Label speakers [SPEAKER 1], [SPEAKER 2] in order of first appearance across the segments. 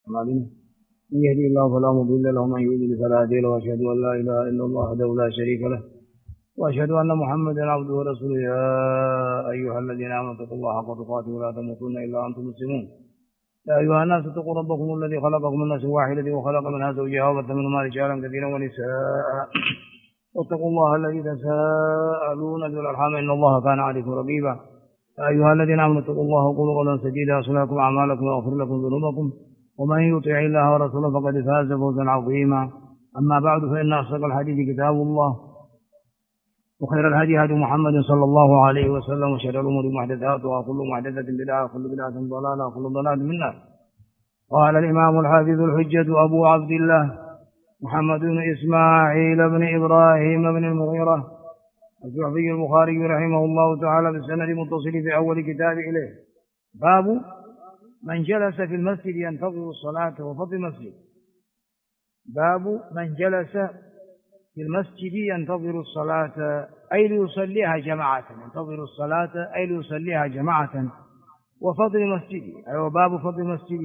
[SPEAKER 1] أعمالنا من يهدي الله فلا مضل له ومن يضلل فلا هادي له وأشهد أن لا إله إلا الله وحده لا شريك له وأشهد أن محمدا عبده ورسوله يا أيها الذين آمنوا اتقوا الله حق تقاته ولا تموتن إلا وأنتم مسلمون يا أيها الناس اتقوا ربكم الذي خلقكم من نفس واحدة وخلق منها زوجها وبث منهما رجالا كثيرا ونساء واتقوا الله الذي تساءلون به والأرحام إن الله كان عليكم رقيبا يا أيها الذين آمنوا اتقوا الله وقولوا قولا سديدا يصلح لكم أعمالكم ويغفر لكم ذنوبكم ومن يطع الله ورسوله فقد فاز فوزا عظيما. أما بعد فإن أصدق الحديث كتاب الله وخير الهدي هدي محمد صلى الله عليه وسلم وشر الأمور محدثاتها وكل محدثة بدعة وكل بدعة ضلالة وكل ضلالة من النار. قال الإمام الحافظ الحجة أبو عبد الله محمد بن إسماعيل بن إبراهيم بن المغيرة الجعفي البخاري رحمه الله تعالى بالسند المتصل في أول كتاب إليه. باب من جلس في المسجد ينتظر الصلاة وفضل المسجد. باب من جلس في المسجد ينتظر الصلاة أي ليصليها جماعة، ينتظر الصلاة أي ليصليها جماعة وفضل المسجد أي وباب فضل المسجد.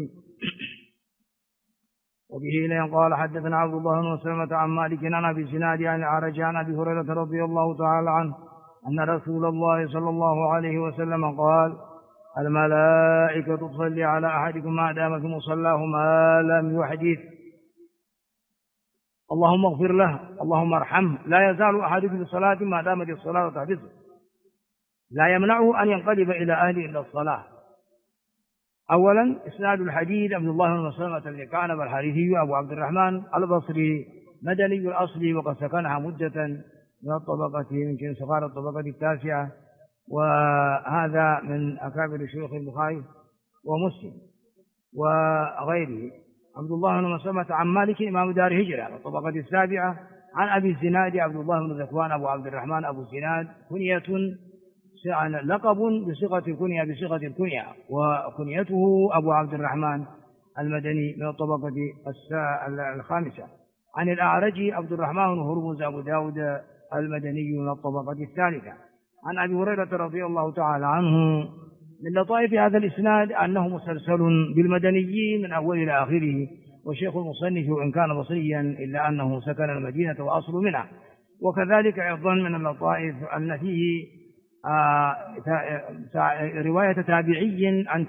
[SPEAKER 1] وبه إليه قال حدثنا عبد الله بن مسلمة عن مالك عن أبي زناد عن الأعرج عن أبي هريرة رضي الله تعالى عنه أن رسول الله صلى الله عليه وسلم قال الملائكة تصلي على أحدكم ما دام في مصلاه ما لم يحدث اللهم اغفر له اللهم ارحمه لا يزال أحدكم في صلاة ما دامت الصلاة تحبسه لا يمنعه أن ينقلب إلى أهله إلا الصلاة. أولا إسناد الحديث عبد الله بن مسلمة بن كعنب الحارثي أبو عبد الرحمن البصري مدني الأصل وقد سكنها مدة من الطبقة يمكن صغار الطبقة التاسعة، وهذا من أكابر شيوخ البخاري ومسلم وغيره. عبد الله بن مسلمة عن مالك إمام دار هجرة الطبقة السابعة عن أبي الزناد عبد الله بن ذكوان أبو عبد الرحمن أبو الزناد كنية لقب بصيغة الكنية بصيغة الكنية وكنيته أبو عبد الرحمن المدني من الطبقة الخامسة. عن الأعرج عبد الرحمن بن هرمز أبو داود المدني من الطبقة الثالثة. عن أبي هريرة رضي الله تعالى عنه. من لطائف هذا الإسناد أنه مسلسل بالمدنيين من أول إلى آخره، وشيخ المصنف وإن كان بصريا إلا أنه سكن المدينة وأصل منها. وكذلك أيضا من اللطائف أن فيه رواية تابعي عن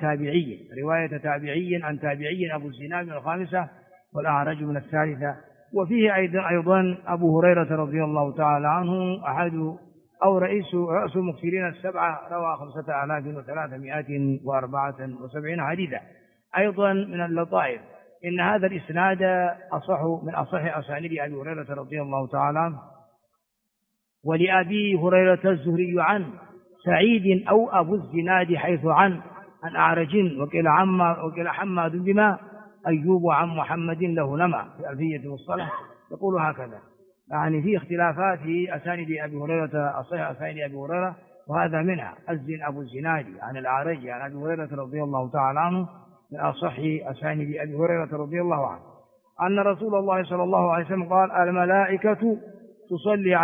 [SPEAKER 1] تابعي أبو الزناد من الخامسة والأعرج من الثالثة. وفيه أيضا أبو هريرة رضي الله تعالى عنه أحد أو رأس المكثرين السبعة روى 5374 حديثا. أيضا من اللطائف إن هذا الإسناد أصح من أصح أسانيد أبي هريرة رضي الله تعالى عنه. ولأبي هريرة الزهري عن سعيد أو أبو الزناد حيث عن أعرج وكلا حماد بما أيوب عن محمد له نما في ألفية الصلاة يقول هكذا. يعني في اختلافات في أسانيد أبي هريرة أصح أسانيد أبي هريرة، وهذا منها أبو الزناد عن الأعرج عن أبي هريرة رضي الله تعالى عنه من أصح أسانيد أبي هريرة رضي الله عنه أن رسول الله صلى الله عليه وسلم قال الملائكة تصلي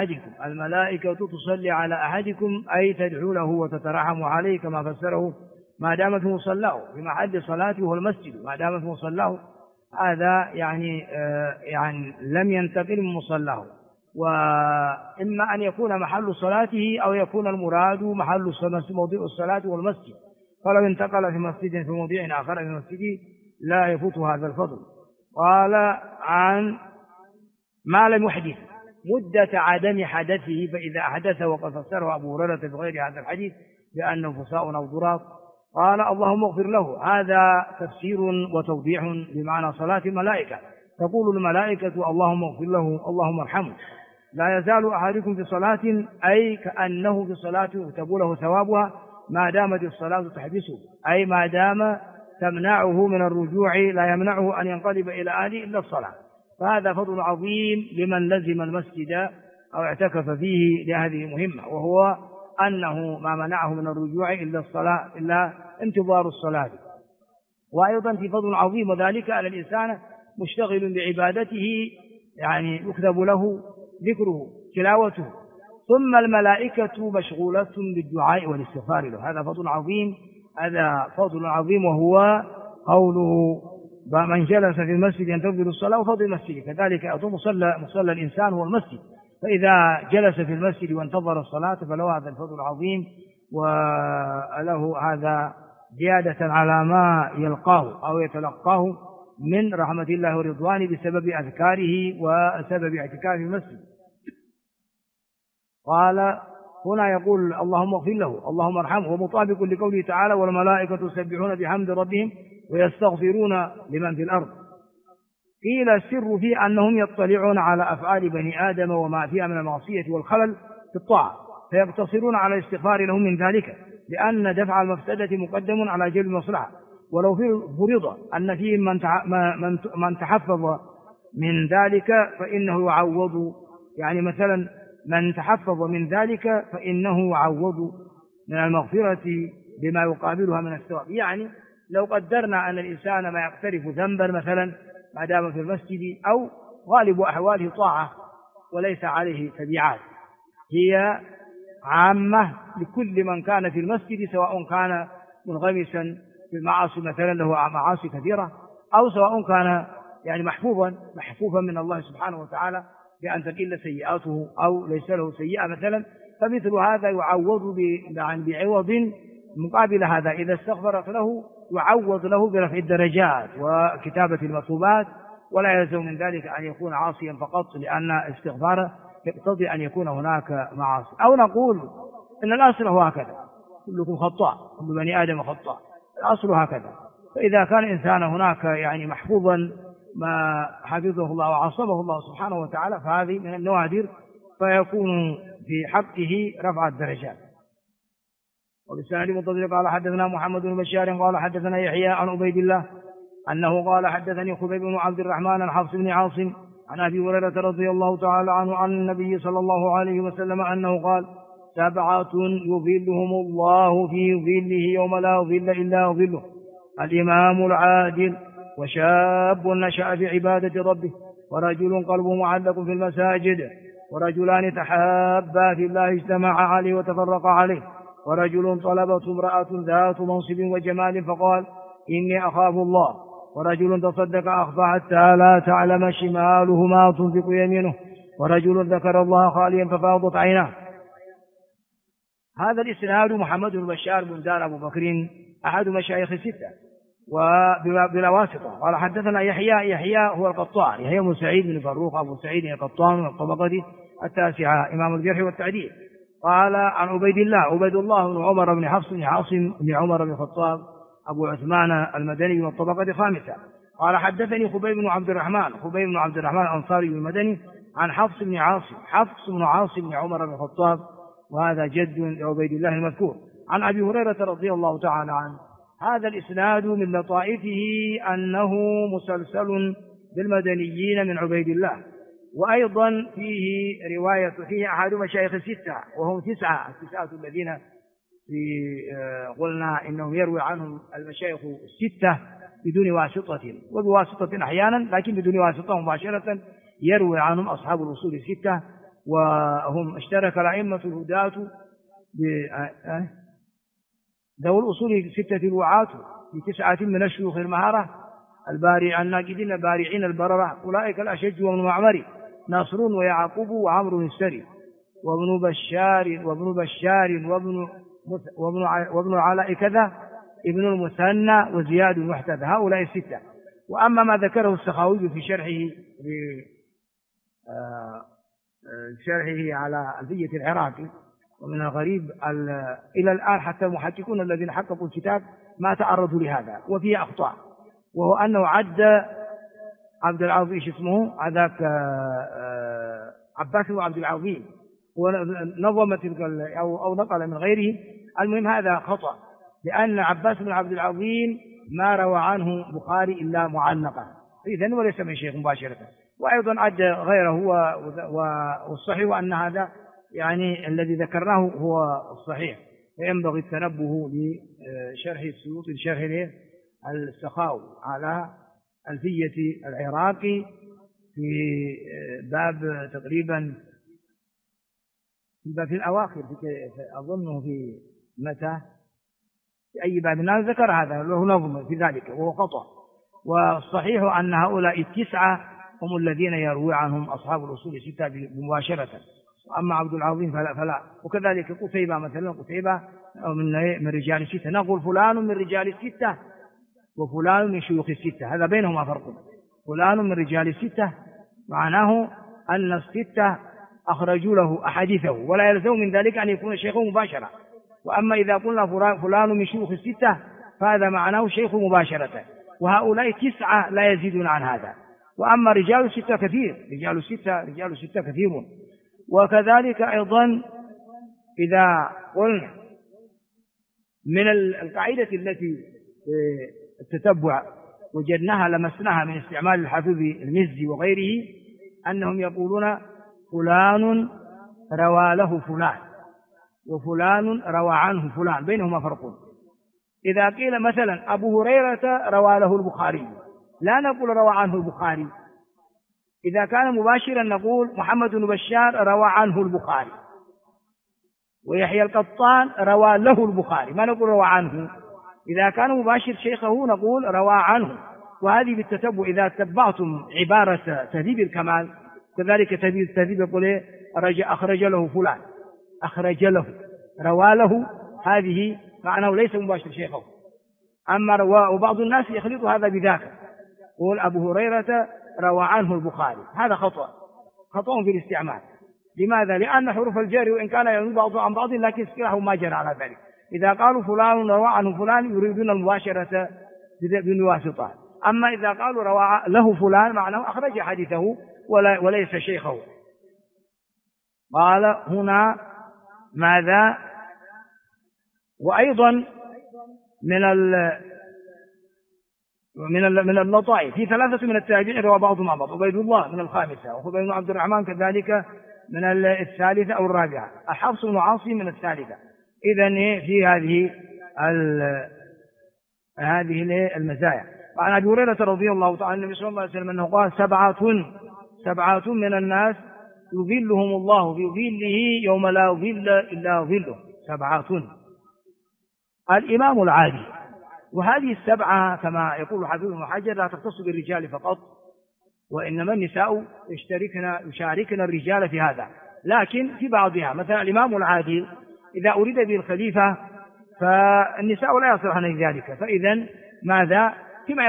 [SPEAKER 1] على أحدكم أي تدعو له وتترحم عليه كما فسره ما دام في مصلاه في محل صلاته هو المسجد ما دام في مصلاه. هذا يعني لم ينتقل من مصلاه، وإما أن يكون محل صلاته أو يكون المراد محل موضع الصلاة والمسجد، فلو انتقل في مسجد في موضع آخر من المسجد لا يفوت هذا الفضل. قال عن ما لم يحدث مدة عدم حدثه، فإذا أحدث وقد فسره أبو هريرة بغير هذا الحديث بأنه فساء أو ضراب قال اللهم اغفر له. هذا تفسير وتوضيح بمعنى صلاة الملائكة. تقول الملائكة اللهم اغفر له اللهم ارحمه لا يزال أحدكم في صلاة أي كأنه في صلاة يكتب له ثوابها ما دامت الصلاة تحبسه، أي ما دام تمنعه من الرجوع لا يمنعه أن ينقلب إلى أهله إلا الصلاة. فهذا فضل عظيم لمن لزم المسجد أو اعتكف فيه لهذه مهمة، وهو أنه ما منعه من الرجوع إلا الصلاة إلا انتظار الصلاة. وأيضا في فضل عظيم وذلك على الإنسان مشتغل بعبادته يعني يكتب له ذكره تلاوته، ثم الملائكة مشغولة بالدعاء والاستغفار له. هذا فضل عظيم وهو قوله من جلس في المسجد ينتظر الصلاة وفضل المسجد، كذلك مصلى الإنسان هو المسجد، فإذا جلس في المسجد وانتظر الصلاة فله هذا الفضل العظيم، وله هذا زيادة على ما يلقاه أو يتلقاه من رحمة الله ورضوانه بسبب أذكاره وسبب اعتكافه في المسجد. قال هنا يقول اللهم اغفر له اللهم ارحمه، ومطابق لقوله تعالى والملائكة يسبحون بحمد ربهم ويستغفرون لمن في الأرض. قيل السر في أنهم يطلعون على أفعال بني آدم وما فيها من المعصية والخلل في الطاعة، فيقتصرون على الاستغفار لهم من ذلك، لأن دفع المفسدة مقدم على جلب المصلحة. ولو فرض أن فيهم من تحفظ من ذلك فإنه يعوض، يعني مثلا من تحفظ من ذلك فإنه يعوض من المغفرة بما يقابلها من الثواب. يعني لو قدرنا أن الإنسان ما يقترف ذنبا مثلا ما دام في المسجد، أو غالب أحواله طاعة وليس عليه تبعات، هي عامة لكل من كان في المسجد، سواء كان منغمسا في المعاصي مثلا له معاصي كثيرة، أو سواء كان يعني محفوفا من الله سبحانه وتعالى بأن تقل سيئاته أو ليس له سيئة مثلا، فمثل هذا يعوض بعوض مقابل هذا. إذا استغفرت له يعوض له برفع الدرجات وكتابة المطلوبات، ولا يلزم من ذلك أن يكون عاصيا فقط، لأن استغفاره يقتضي أن يكون هناك معاصي. أو نقول إن الأصل هو هكذا، كلكم خطاء، كل بني آدم خطاء، الأصل هكذا. فإذا كان إنسان هناك يعني محفوظا ما حفظه الله وعصمه الله سبحانه وتعالى، فهذه من النوادر، فيكون في حقه رفع الدرجات. وبالسند المتصل قال حدثنا محمد بن بشار قال حدثنا يحيى عن عبيد الله أنه قال حدثني خبيب بن عبد الرحمن عن حفص بن عاصم عن أبي هريرة رضي الله تعالى عنه عن النبي صلى الله عليه وسلم أنه قال 7 يظلهم الله في ظله يوم لا ظل إلا ظله: الإمام العادل، وشاب نشأ في عبادة ربه، ورجل قلبه معلق في المساجد، ورجلان تحابا في الله اجتمعا عليه وتفرقا عليه، ورجل طلبته امرأة ذات منصب وجمال فقال إني أخاف الله، ورجل تصدق أخفى حتى لا تعلم شماله ما تنفق يمينه، ورجل ذكر الله خاليا ففاضت عيناه. هذا الإسناد محمد بن بشار بن دار أبو بكر أحد مشايخ 6 وبلا واسطة. قال حدثنا يحيى هو القطان، يحيى بن سعيد بن فروخ أبو سعيد القطان من الطبقة 9 إمام الجرح والتعديل. قال عن عبيد الله بن عمر بن حفص بن عاصم بن عمر بن الخطاب أبو عثمان المدني من الطبقة 5. قال حدثني خبيب بن عبد الرحمن الأنصاري المدني عن حفص بن عاصم بن عمر بن الخطاب، وهذا جد لعبيد الله المذكور، عن أبي هريرة رضي الله تعالى عنه. هذا الإسناد من لطائفه أنه مسلسل بالمدنيين من عبيد الله، وأيضا فيه أحد مشايخ 6 وهم 9 الذين قلنا إنهم يروي عنهم المشايخ 6 بدون واسطة، وبواسطة أحيانا، لكن بدون واسطة مباشرة يروي عنهم أصحاب الأصول 6، وهم اشترك الأئمة الهداة ذو الأصول 6 الوعاة في 9 من الشيوخ المهارة الناقدين البارعين البررة، أولئك الأشج وابن معمر ناصر ويعقوب وعمر السري وابن بشار وابن علاء كذا ابن المثنى وزياد المحتذ، هؤلاء 6. وأما ما ذكره السخاوي في شرحه على ألفية العراقي، ومن الغريب إلى الآن حتى المحققون الذين حققوا الكتاب ما تعرضوا لهذا، وفيه أخطاء، وهو أنه عد عبد العظيم اسمه هذاك عباس بن عبد العظيم، ونظم أو نقل من غيره. المهم هذا خطأ، لأن عباس بن عبد العظيم ما روى عنه بخاري إلا معلقا، إذن وليس من شيخ مباشرة. وأيضا عد غيره والصحيح أن هذا يعني الذي ذكرناه هو الصحيح، فينبغي التنبه لشرح السيوطي لشرح السخاوي على ألفية العراقي في باب تقريبا في الأواخر، أظنه في متى في أي باب ذكر هذا له نظم في ذلك وهو خطأ. والصحيح أن هؤلاء التسعة هم الذين يروي عنهم أصحاب الأصول الستة مباشرة، وأما عبد العظيم فلا. وكذلك قتيبة مثلا، قتيبة من رجال الستة، نقول فلان من رجال الستة وفلان من شيوخ الستة، هذا بينهما فرق. فلان من رجال الستة معناه أن الستة أخرجوا له أحاديثه، ولا يلزم من ذلك أن يكون شيخه مباشرة. وأما إذا قلنا فلان من شيوخ الستة فهذا معناه شيخ مباشرة، وهؤلاء تسعة لا يزيدون عن هذا. وأما رجال الستة كثير، رجال الستة كثيرون. وكذلك أيضا إذا قلنا من القاعدة التي التتبع وجدناها لمسناها من استعمال الحافظ المزي وغيره، أنهم يقولون فلان روى له فلان وفلان روى عنه فلان، بينهما فرق. إذا قيل مثلا أبو هريرة روى له البخاري، لا نقول روى عنه البخاري. إذا كان مباشرا نقول محمد بن بشار روى عنه البخاري، ويحيى القطان روى له البخاري، ما نقول روى عنه. إذا كان مباشر شيخه نقول روى عنه. وهذه بالتتبع إذا تبعتم عبارة تهذيب الكمال كذلك تهذيب يقول أخرج له فلان، أخرج له، روى له، هذه معناه ليس مباشر شيخه. أما وبعض الناس يخلط هذا بذاك، يقول أبو هريرة روى عنه البخاري، هذا خطأ في الاستعمال. لماذا؟ لأن حروف الجر وإن كان ينوب بعضها عن بعض لكن اصطلاحهم ما جرى على ذلك. إذا قالوا فلان روى عنه فلان يريدون المباشرة بالواسطة. أما إذا قالوا روى له فلان معناه أخرج حديثه وليس شيخه. قال هنا ماذا؟ وأيضا من اللطائف في ثلاثة من التابعين روى بعضهم مع بعض، عبيد الله من الخامسة، وخبيب بن عبد الرحمن كذلك من الثالثة أو الرابعة، حفص بن عاصم من الثالثة. إذن في هذه المزايا. وعن أبي هريرة رضي الله تعالى عن النبي صلى الله عليه وسلم أنه قال سبعة من الناس يظلهم الله في ظله يوم لا ظل إلا ظله. سبعة: الإمام العادل. وهذه السبعة كما يقول حافظ ابن حجر لا تختص بالرجال فقط، وإنما النساء يشاركن الرجال في هذا، لكن في بعضها. مثلا الإمام العادل إذا أريد به الخليفة فالنساء لا يصلحن لذلك، فإذا ماذا؟ فيما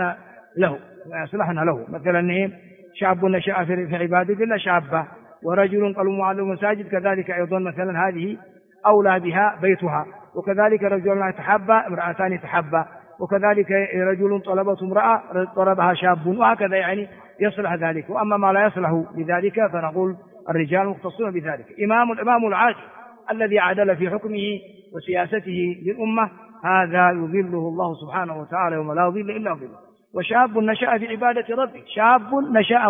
[SPEAKER 1] يصلحن له مثلا شاب نشأ في عبادة الله شابة، ورجل قلب معلم مساجد، كذلك أيضا مثلا هذه أولى بها بيتها. وكذلك رجل تحبى امرأتان تحبى، وكذلك رجل طلبت امرأة طلبها شاب، وهكذا يعني يصلح ذلك. وأما ما لا يصلح بذلك فنقول الرجال مختصون بذلك. الإمام العادل الذي عدل في حكمه وسياسته للأمة، هذا يظله الله سبحانه وتعالى يوم لا ظل إلا ظله. وشاب نشأ في عبادة ربه، شاب نشأ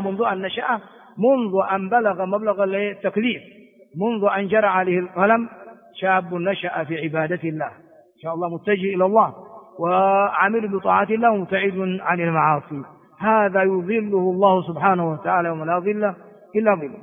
[SPEAKER 1] منذ أن بلغ مبلغ التكليف، منذ أن جرى عليه القلم، شاب نشأ في عبادة الله إن شاء الله متجه إلى الله وعامل بطاعة الله ومبتعد عن المعاصي، هذا يظله الله سبحانه وتعالى يوم لا ظل إلا ظله.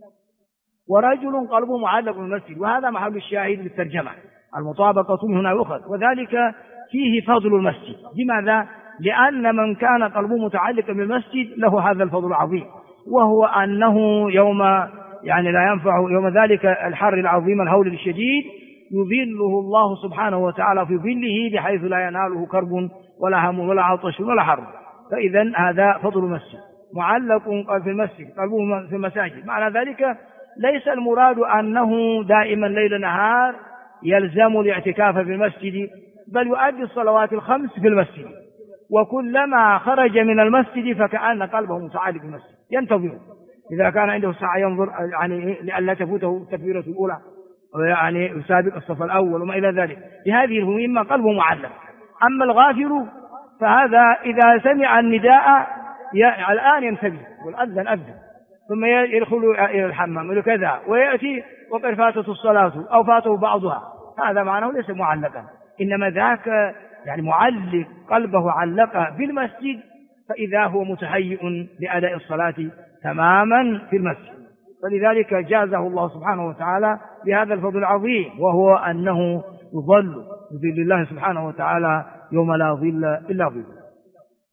[SPEAKER 1] ورجل قلبه معلق بالمسجد، وهذا محل الشاهد بالترجمة، المطابقة هنا يؤخذ، وذلك فيه فضل المسجد. لماذا؟ لأن من كان قلبه متعلقا بالمسجد له هذا الفضل العظيم، وهو أنه يوم لا ينفع يوم ذلك الحر العظيم الهول الشديد يظله الله سبحانه وتعالى في ظله بحيث لا يناله كرب ولا هم ولا عطش ولا حر. فإذا هذا فضل المسجد، معلق في المسجد، قلبه في المساجد. معنى ذلك ليس المراد أنه دائما ليل نهار يلزم الاعتكاف في المسجد، بل يؤدي الصلوات الخمس في المسجد، وكلما خرج من المسجد فكأن قلبه متعلق بالمسجد ينتظر، إذا كان عنده ساعة ينظر لئلا تفوته التكبيرة الأولى، يسابق الصف الأول وما إلى ذلك. لهذه المهمة قلبه معلق. أما الغافل فهذا إذا سمع النداء الآن ينتبه والأذن أذن، ثم يدخل إلى الحمام وكذا، ويأتي وقد فاتته الصلاة أو فاته بعضها، هذا معناه ليس معلقا، إنما ذاك معلق قلبه علق بالمسجد، فإذا هو متهيئ لأداء الصلاة تماما في المسجد. فلذلك جازه الله سبحانه وتعالى بهذا الفضل العظيم، وهو أنه يظل بظل الله سبحانه وتعالى يوم لا ظل إلا ظله.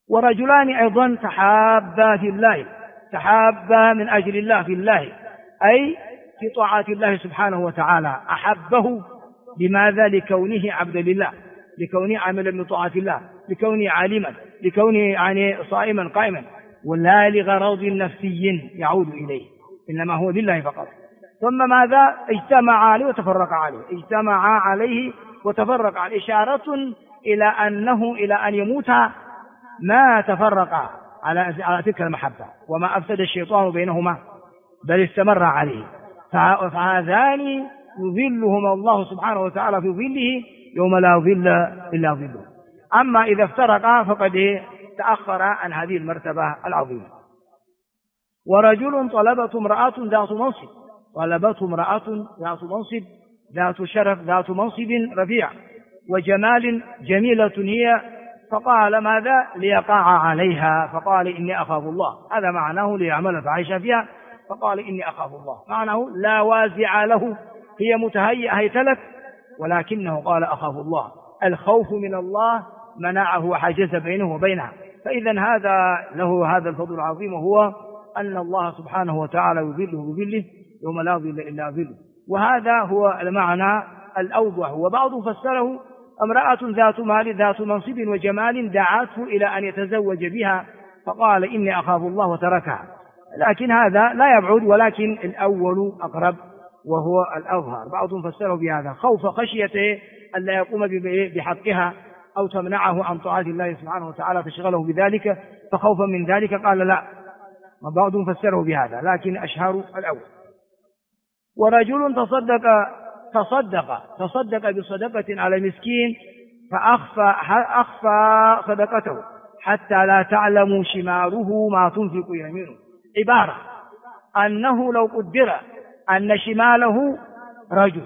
[SPEAKER 1] ورجلان أيضا تحابا في الله، تحابا من أجل الله في الله، أي في طاعة الله سبحانه وتعالى، أحبه لماذا؟ لكونه عبدا لله، لكونه عاملا بطاعة الله، لكونه عالما، لكونه يعني صائما قائما، ولا لغرض نفسي يعود إليه، إنما هو لله فقط. ثم ماذا؟ اجتمع عليه وتفرق عليه، اجتمع عليه وتفرق عليه، إشارة إلى أنه إلى أن يموت ما تفرق على تلك المحبة، وما أفسد الشيطان بينهما بل استمر عليه. فهذان يظلهما الله سبحانه وتعالى في ظله يوم لا ظل إلا ظله. أما إذا افترقا فقد تأخر عن هذه المرتبة العظيمة. ورجل طلبته امرأة ذات منصب، طلبته امرأة ذات منصب، ذات شرف، ذات منصب رفيع وجمال، جميلة هي، فقال ماذا؟ ليقع عليها، فقال إني أخاف الله، هذا معناه ليعمل فعيش فيها، فقال إني أخاف الله، معناه لا وازع له، هي متهيئة هيتلك، ولكنه قال أخاف الله، الخوف من الله منعه وحجز بينه وبينها. فإذا هذا له هذا الفضل العظيم، وهو أن الله سبحانه وتعالى يظله بظله يوم لا ظل إلا ظله. وهذا هو المعنى الأوضح. وبعض فسره امرأة ذات مال ذات منصب وجمال دعته إلى أن يتزوج بها، فقال إني أخاف الله وتركها، لكن هذا لا يبعد، ولكن الأول أقرب وهو الأظهر. بعضهم فسره بهذا خوف خشيته أن لا يقوم بحقها أو تمنعه عن طاعة الله سبحانه وتعالى تشغله بذلك، فخوفا من ذلك قال لا، وبعضهم فسره بهذا، لكن أشهر الأول. ورجل تصدق بصدقة على مسكين فأخفى صدقته حتى لا تعلم شماله ما تنفق يمينه، عبارة أنه لو قدر أن شماله رجل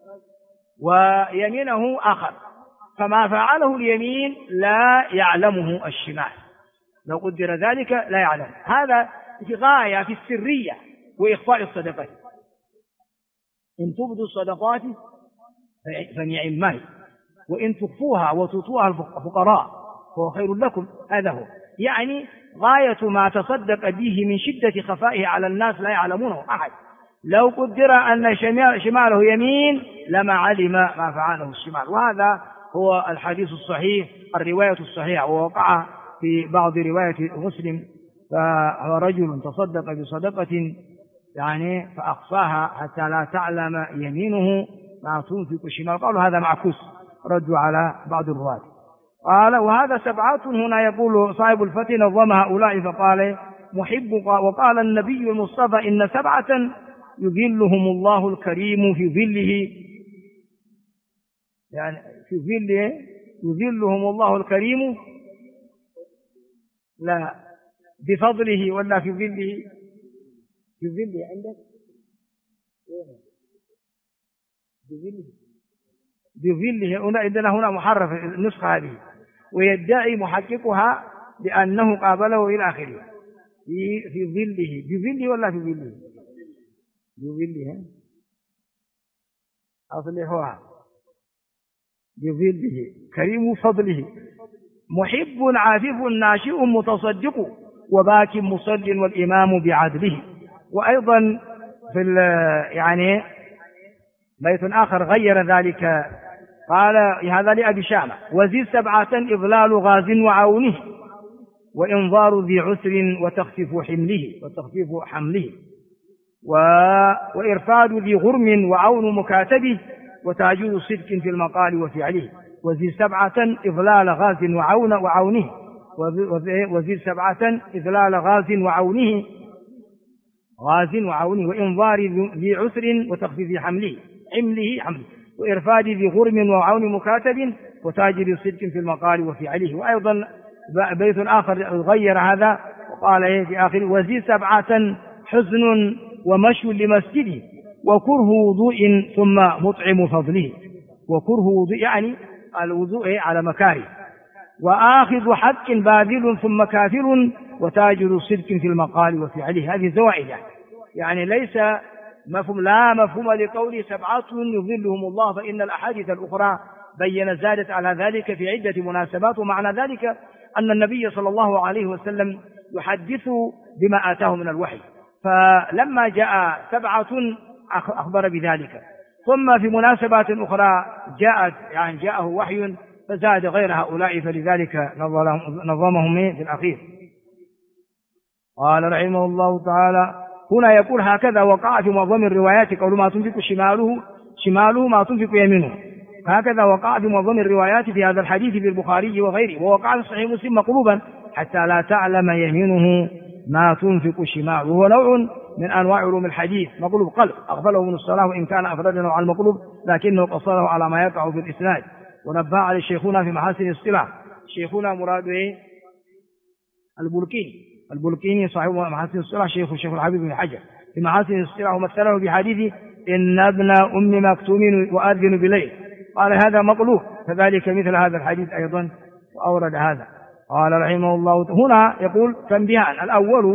[SPEAKER 1] ويمينه آخر، فما فعله اليمين لا يعلمه الشمال، لو قدر ذلك لا يعلم. هذا في غاية في السرية وإخفاء الصدقات. إن تبدوا الصدقات فنعم ما هي، وإن تخفوها وتطوها الفقراء فهو خير لكم. هذا هو يعني غاية ما تصدق به من شدة خفائه على الناس لا يعلمونه أحد. لو قدر أن شماله يمين لما علم ما فعله الشمال. وهذا هو الحديث الصحيح، الرواية الصحيحة، ووقع في بعض رواية مسلم، فهو رجل تصدق بصدقة يعني فأخفاها حتى لا تعلم يمينه ما تنفق الشمال. قالوا هذا معكوس، ردوا على بعض الرواة. قال وهذا سبعة، هنا يقول صاحب الفتح نظم هؤلاء فقال محب، وقال النبي المصطفى إن سبعة يظلهم الله الكريم في ظله، يعني في ظله يظلهم الله الكريم، لا بفضله ولا في ظله؟ في ظله عندك بظله هنا، عندنا هنا محرف النسخة هذه، ويدعي محققها بأنه قابله إلى آخره. في ظله، بظله ولا في ظله؟ بظله، أصله هو بظله كريم فضله، محب عافف ناشئ متصدق وباك مصل والإمام بعدله. وأيضا في يعني بيت آخر غير ذلك، قال هذا لأبي شامة وزد سبعة إضلال غاز وعونه وإنظار ذي عسر وتخفيف حمله وإرفاد ذي غرم وعون مكاتبه وتعجيل صدق في المقال وفعله. وزد سبعة إضلال غاز وعونه وزد سبعة إضلال غاز وعونه وإنظار ذي عسر وتخفيف حمله وإرفاد ذي غرم وعون مكاتب وتاجر صدق في المقال وفعله. وأيضا بيت آخر غير هذا وقال في آخر وزد سبعة حزن ومشي لمسجده وكره وضوء ثم مطعم فضله. وكره وضوء يعني الوضوء على مكاره، وآخذ حق باذل ثم كافر وتاجر صدق في المقال وفعله. هذه زوائد يعني ليس مفهوم، لا مفهوم لقول سبعة يظلهم الله، فإن الأحاديث الأخرى زادت على ذلك في عدة مناسبات. ومعنى ذلك أن النبي صلى الله عليه وسلم يحدث بما آتاه من الوحي، فلما جاء 7 أخبر بذلك، ثم في مناسبات أخرى جاءه وحي فزاد غير هؤلاء، فلذلك نظمهم في الأخير. قال رحمه الله تعالى: هنا يقول: هكذا وقع في معظم الروايات قول ما تنفق شماله ما تنفق يمينه. هكذا وقع في معظم الروايات في هذا الحديث في البخاري وغيره، ووقع في صحيح مسلم مقلوبا: حتى لا تعلم يمينه ما تنفق شماله. هو نوع من أنواع علوم الحديث، مقلوب قلب أقبله من الصلاة، وإن كان أفرده على المقلوب لكنه قصره على ما يقع في الإسناد. ونبه على شيخنا في محاسن الاصطلاح. شيخنا مراده البلقيني صاحب محاسن الاصطلاح، الشيخ الحبيب بن حجر في محاسن الاصطلاح، ومثله بحديث: إن ابن أم مكتوم وأذن بليل. قال: هذا مقلوب، كذلك مثل هذا الحديث أيضا وأورد هذا. قال رحمه الله هنا يقول: تنبيهان: الأول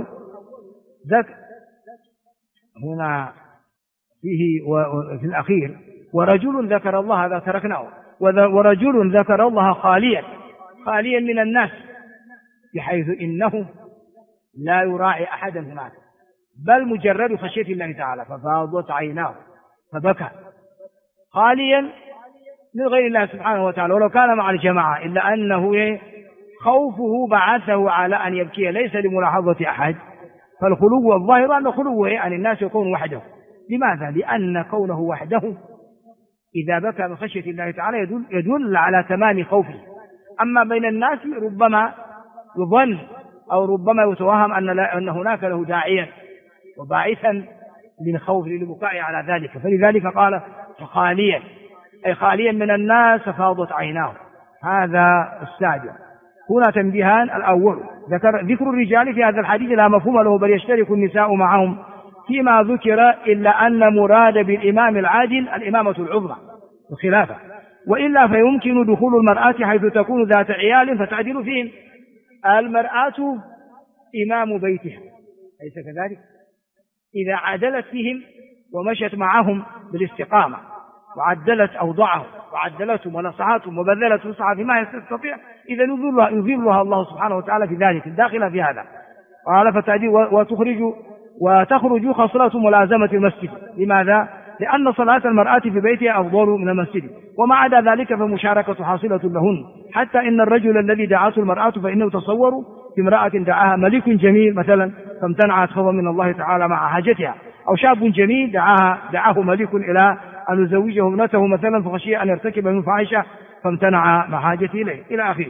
[SPEAKER 1] هنا فيه وفي الأخير: ورجل ذكر الله، هذا تركناه، ورجل ذكر الله خاليا من الناس، بحيث إنه لا يراعي أحدا هناك، بل مجرد خشية الله تعالى، ففاضت عيناه فبكى خاليا من غير الله سبحانه وتعالى، ولو كان مع الجماعة، إلا أنه خوفه بعثه على أن يبكي، ليس لملاحظة أحد. فالخلو الظاهر أن خلوه عن الناس يكون وحده. لماذا؟ لأن كونه وحده إذا بكى من خشية الله تعالى يدل على تمام خوفه. أما بين الناس ربما يظن أو ربما يتوهم أن هناك له داعيا وباعثا للخوف للبكاء على ذلك، فلذلك قال: خاليا، أي خاليا من الناس فاضت عيناه. هذا السابع. هنا تنبيهان: الأول ذكر الرجال في هذا الحديث لا مفهوم له، بل يشترك النساء معهم فيما ذكر، إلا أن مراد بالإمام العادل الإمامة العظمى الخلافة، وإلا فيمكن دخول المرأة حيث تكون ذات عيال فتعدل فيهم. المرأة إمام بيتها، أليس كذلك؟ إذا عدلت فيهم ومشت معهم بالاستقامة وعدلت أوضاعهم وعدلتهم ونصحتهم وبذلت وسعها فيما يستطيع، إذا يذلها الله سبحانه وتعالى في ذلك الداخل في هذا. قال: فتعديل وتخرج خصلة ملازمة المسجد. لماذا؟ لأن صلاة المرأة في بيتها أفضل من المسجد، وما عدا ذلك فمشاركة حاصلة لهن، حتى إن الرجل الذي دعته المرأة فإنه تصور في امرأة دعاها ملك جميل مثلا فامتنعت خوفا من الله تعالى مع حاجتها، أو شاب جميل دعاه ملك إلى أن يزوجه ابنته مثلا فخشي أن يرتكب من فاحشة فامتنع مع حاجته إليه، إلى آخره.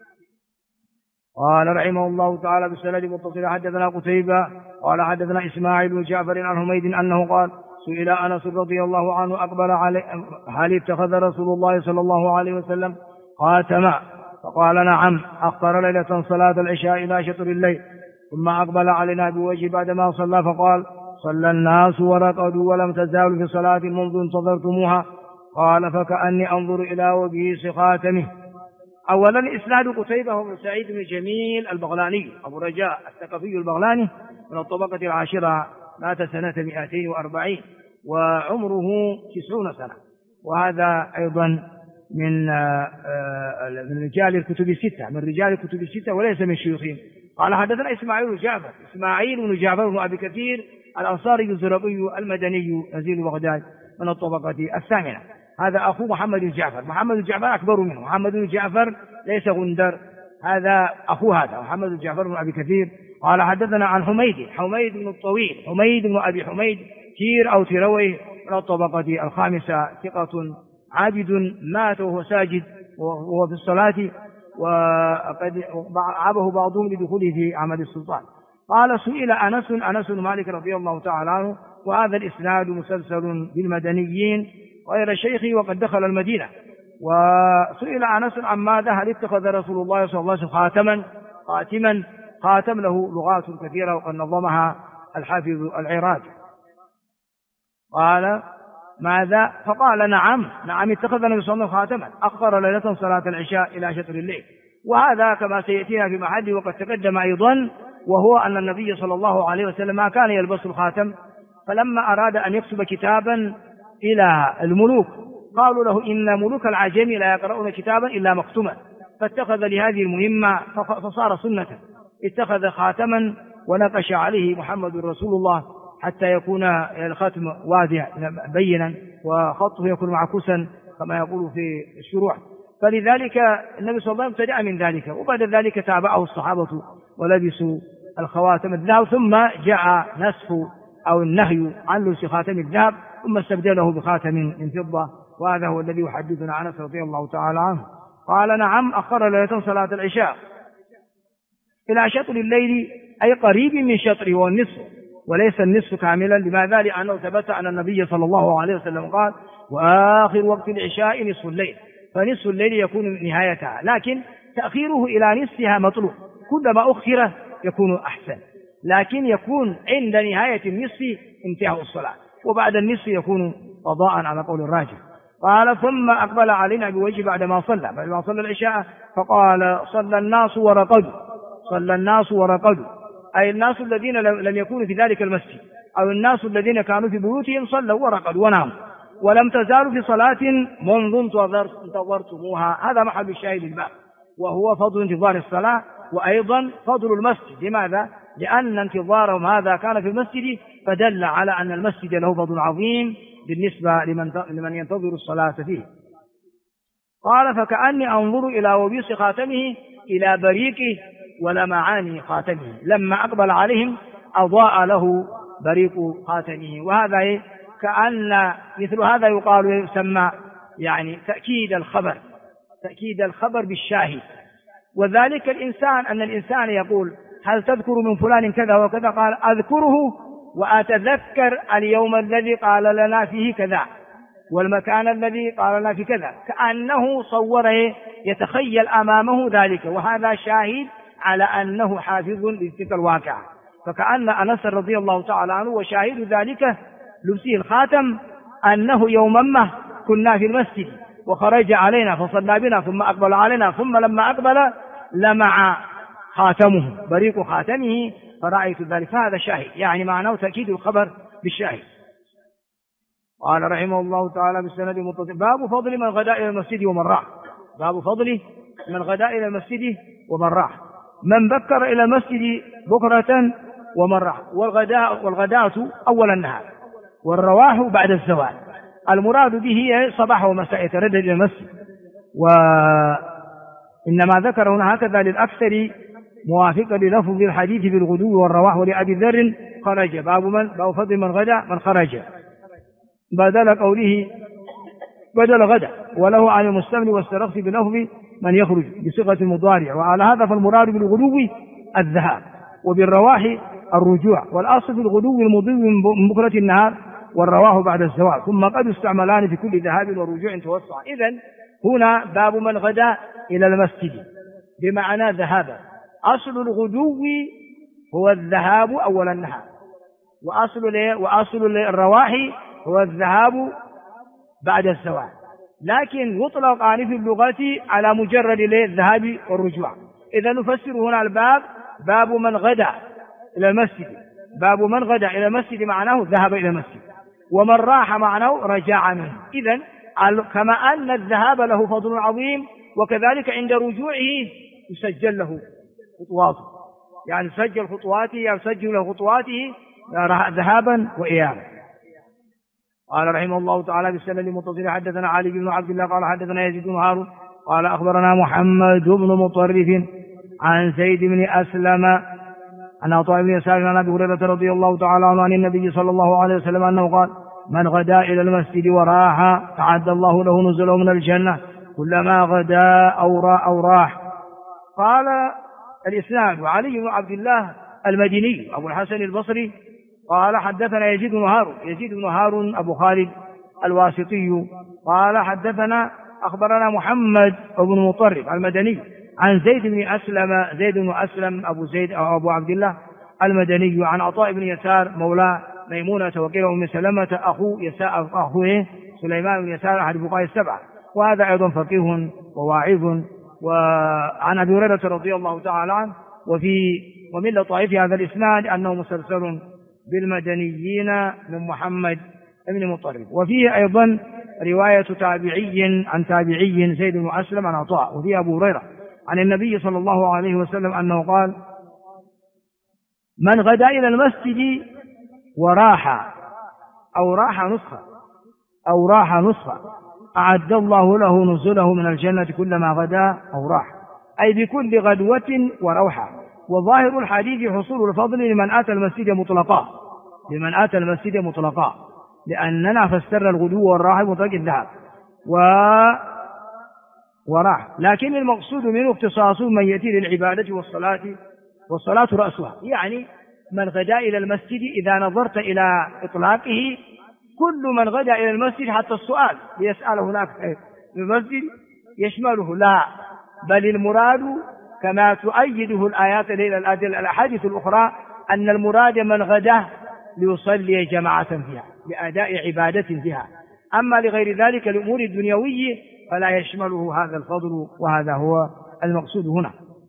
[SPEAKER 1] قال رحمه الله تعالى: بالسند متصل حدثنا قتيبة قال حدثنا إسماعيل بن جعفر عن حميد أنه قال: سئل أنس رضي الله عنه أقبل عليه: هل اتخذ رسول الله صلى الله عليه وسلم خاتما؟ فقال: نعم، أخر ليلة صلاة العشاء إلى شطر الليل، ثم أقبل علينا بوجه بعدما صلى فقال: صلى الناس ورقدوا ولم تزالوا في صلاة منذ انتظرتموها. قال: فكأني أنظر إلى وجه خاتمه. أولا إسناد قتيبة بن سعيد بن جميل البغلاني أبو رجاء الثقفي البغلاني من الطبقة العاشرة، مات سنة 240 وعمره 90 سنة، وهذا أيضا من رجال الكتب الستة وليس من شيوخهم. قال: حدثنا إسماعيل بن جعفر بن أبي كثير الأنصاري الزرقي المدني نزيل بغداد من الطبقة الثامنة. هذا أخو محمد بن جعفر أكبر منه. محمد بن جعفر ليس غندر، هذا أخو هذا محمد بن جعفر بن أبي كثير. قال: حدثنا عن حميد بن الطويل، حميد بن أبي حميد تير أو تيروي من الطبقة الخامسة، ثقة عابد، مات وهو ساجد وهو في الصلاة، وقد عابه بعضهم لدخوله في عمل السلطان. قال: سئل أنس بن مالك رضي الله تعالى عنه، وهذا الإسناد مسلسل بالمدنيين غير شيخي وقد دخل المدينة. وسئل أنس عن ماذا: هل اتخذ رسول الله صلى الله عليه وسلم خاتما؟ خاتم له لغات كثيرة وقد نظمها الحافظ العراقي. قال: ماذا؟ فقال: نعم اتخذ النبي صلى الله عليه وسلم خاتما، أخر ليلة صلاة العشاء إلى شطر الليل. وهذا كما سيأتينا في محله وقد تقدم أيضا، وهو أن النبي صلى الله عليه وسلم ما كان يلبس الخاتم، فلما أراد أن يكتب كتابا إلى الملوك قالوا له: إن ملوك العجم لا يقرؤون كتابا إلا مختوما، فاتخذ لهذه المهمة فصار سنة، اتخذ خاتما ونقش عليه محمد رسول الله حتى يكون الختم واضح بينا وخطه يكون معكوسا كما يقول في الشروح. فلذلك النبي صلى الله عليه وسلم ابتدأ من ذلك، وبعد ذلك تابعه الصحابة ولبسوا الخواتم الذهب، ثم جاء نسخ أو النهي عن لبس خاتم الذهب ثم استبدله بخاتم من فضة، وهذا هو الذي يحدثنا عنه رضي الله تعالى عنه. قال نعم أخر ليلة صلاة العشاء إلى شطر الليل أي قريب من شطره والنصف، وليس النصف كاملا. لماذا؟ لأنه ثبت أن النبي صلى الله عليه وسلم قال وآخر وقت العشاء نصف الليل، فنصف الليل يكون نهايتها، لكن تأخيره إلى نصفها مطلوب، كلما أخر يكون أحسن، لكن يكون عند نهاية النصف انتهاء الصلاة، وبعد النصف يكون قضاء على قول الراجح. قال ثم أقبل علينا بوجه بعدما صلى العشاء فقال صلى الناس ورقدوا، أي الناس الذين لم يكونوا في ذلك المسجد أو الناس الذين كانوا في بيوتهم صلوا ورقدوا وناموا، ولم تزالوا في صلاة منذ انتظرتموها. هذا محل الشاهد الباب، وهو فضل انتظار الصلاة وأيضا فضل المسجد. لماذا؟ لأن انتظارهم هذا كان في المسجد، فدل على أن المسجد له فضل عظيم بالنسبة لمن ينتظر الصلاة فيه. قال فكأني أنظر إلى وبيص خاتمه إلى بريقه ولمعان خاتمه، لما أقبل عليهم أضاء له بريق خاتمه. وهذا كأن مثل هذا يقال يسمى يعني تأكيد الخبر بالشاهد. وذلك أن الإنسان يقول هل تذكر من فلان كذا وكذا؟ قال أذكره وأتذكر اليوم الذي قال لنا فيه كذا والمكان الذي قال لنا فيه كذا، كأنه صوره يتخيل أمامه ذلك، وهذا شاهد على أنه حافظ لتلك الواقعة. فكأن أنس رضي الله تعالى عنه وشاهد ذلك لبسه الخاتم أنه يوما ما كنا في المسجد وخرج علينا فصلى بنا ثم أقبل علينا، ثم لما أقبل لمع خاتمه بريق خاتمه فرأيت ذلك، فهذا شاهد، يعني معناه تأكيد الخبر بالشاهد. قال رحمه الله تعالى بالسند المتصل باب فضل من غدا إلى المسجد ومن راح. باب فضل من غدا إلى المسجد ومن راح، من بكر إلى المسجد بكرة ومن راح. والغداة أول النهار والرواح بعد الزوال، المراد به صباح ومساء يتردد إلى المسجد، وإنما ذكر هنا هكذا للأكثر موافقا للفظ الحديث بالغدو والرواح. ولأبي ذر خرج باب فضل من غدا من خرج بدل غدا، وله عن المستمر والسرخس بلفظ من يخرج بصيغة المضارع. وعلى هذا فالمراد بالغدو الذهاب وبالرواح الرجوع، والأصل في الغدو المضي من بكرة النهار والرواح بعد الزوال، ثم قد استعملان في كل ذهاب ورجوع توسعا. إذن هنا باب من غدا إلى المسجد بمعنى ذهابا. أصل الغدو هو الذهاب أول النهار، وأصل الرواح هو الذهاب بعد الزوال، لكن يطلقان في اللغة على مجرد الذهاب والرجوع. إذا نفسر هنا الباب باب من غدا إلى المسجد، باب من غدا إلى المسجد معناه ذهب إلى المسجد، ومن راح معناه رجع منه. إذن كما أن الذهاب له فضل عظيم، وكذلك عند رجوعه يسجل له خطواته، يعني يسجل خطواته أو يسجل له خطواته ذهابا وإيابا. قال رحمه الله تعالى بالسند المتصل حدثنا علي بن عبد الله قال حدثنا يزيد بن هارون قال أخبرنا محمد بن مطرف عن زيد بن أسلم عن عطاء بن يسار عن أبي هريرة رضي الله تعالى عنه عن النبي صلى الله عليه وسلم أنه قال من غدا إلى المسجد وراح أعد الله له نزله من الجنة كلما غدا أو راح. قال الإسناد وعلي بن عبد الله المديني أبو الحسن البصري قال حدثنا يزيد بن هارون أبو خالد الواسطي قال حدثنا أخبرنا محمد بن مطرف المدني عن زيد بن أسلم أبو عبد الله المدني عن عطاء بن يسار مولى ميمونة وقيل أم سلمة أخوه سليمان بن يسار أحد فقهاء السبعة، وهذا أيضا فقيه وواعظ. وعن أبي هريرة رضي الله تعالى عنه. ومن لطائف هذا الإسناد أنه مسلسل بالمدنيين من محمد بن مطرف، وفيه أيضا رواية تابعي عن تابعي زيد بن أسلم عن عطاء، وفيه أبو هريرة عن النبي صلى الله عليه وسلم أنه قال: من غدا إلى المسجد وراح أو راح نسخة أعد الله له نزله من الجنة كلما غدا أو راح، أي بكل غدوة وروحة. وظاهر الحديث حصول الفضل لمن أتى المسجد مطلقا، لأننا فسرنا الغدو والراحة مطلق الذهاب وراح، لكن المقصود منه اختصاص من يأتي للعبادة والصلاة رأسها، يعني من غدا إلى المسجد. إذا نظرت إلى إطلاقه كل من غدا إلى المسجد، حتى السؤال ليسأل هناك في المسجد يشمله، لا، بل المراد كما تؤيده الآيات الأحاديث الأخرى أن المراد من غدا ليصلي جماعة فيها لأداء عبادة فيها. أما لغير ذلك الأمور الدنيوية فلا يشمله هذا الفضل، وهذا هو المقصود هنا.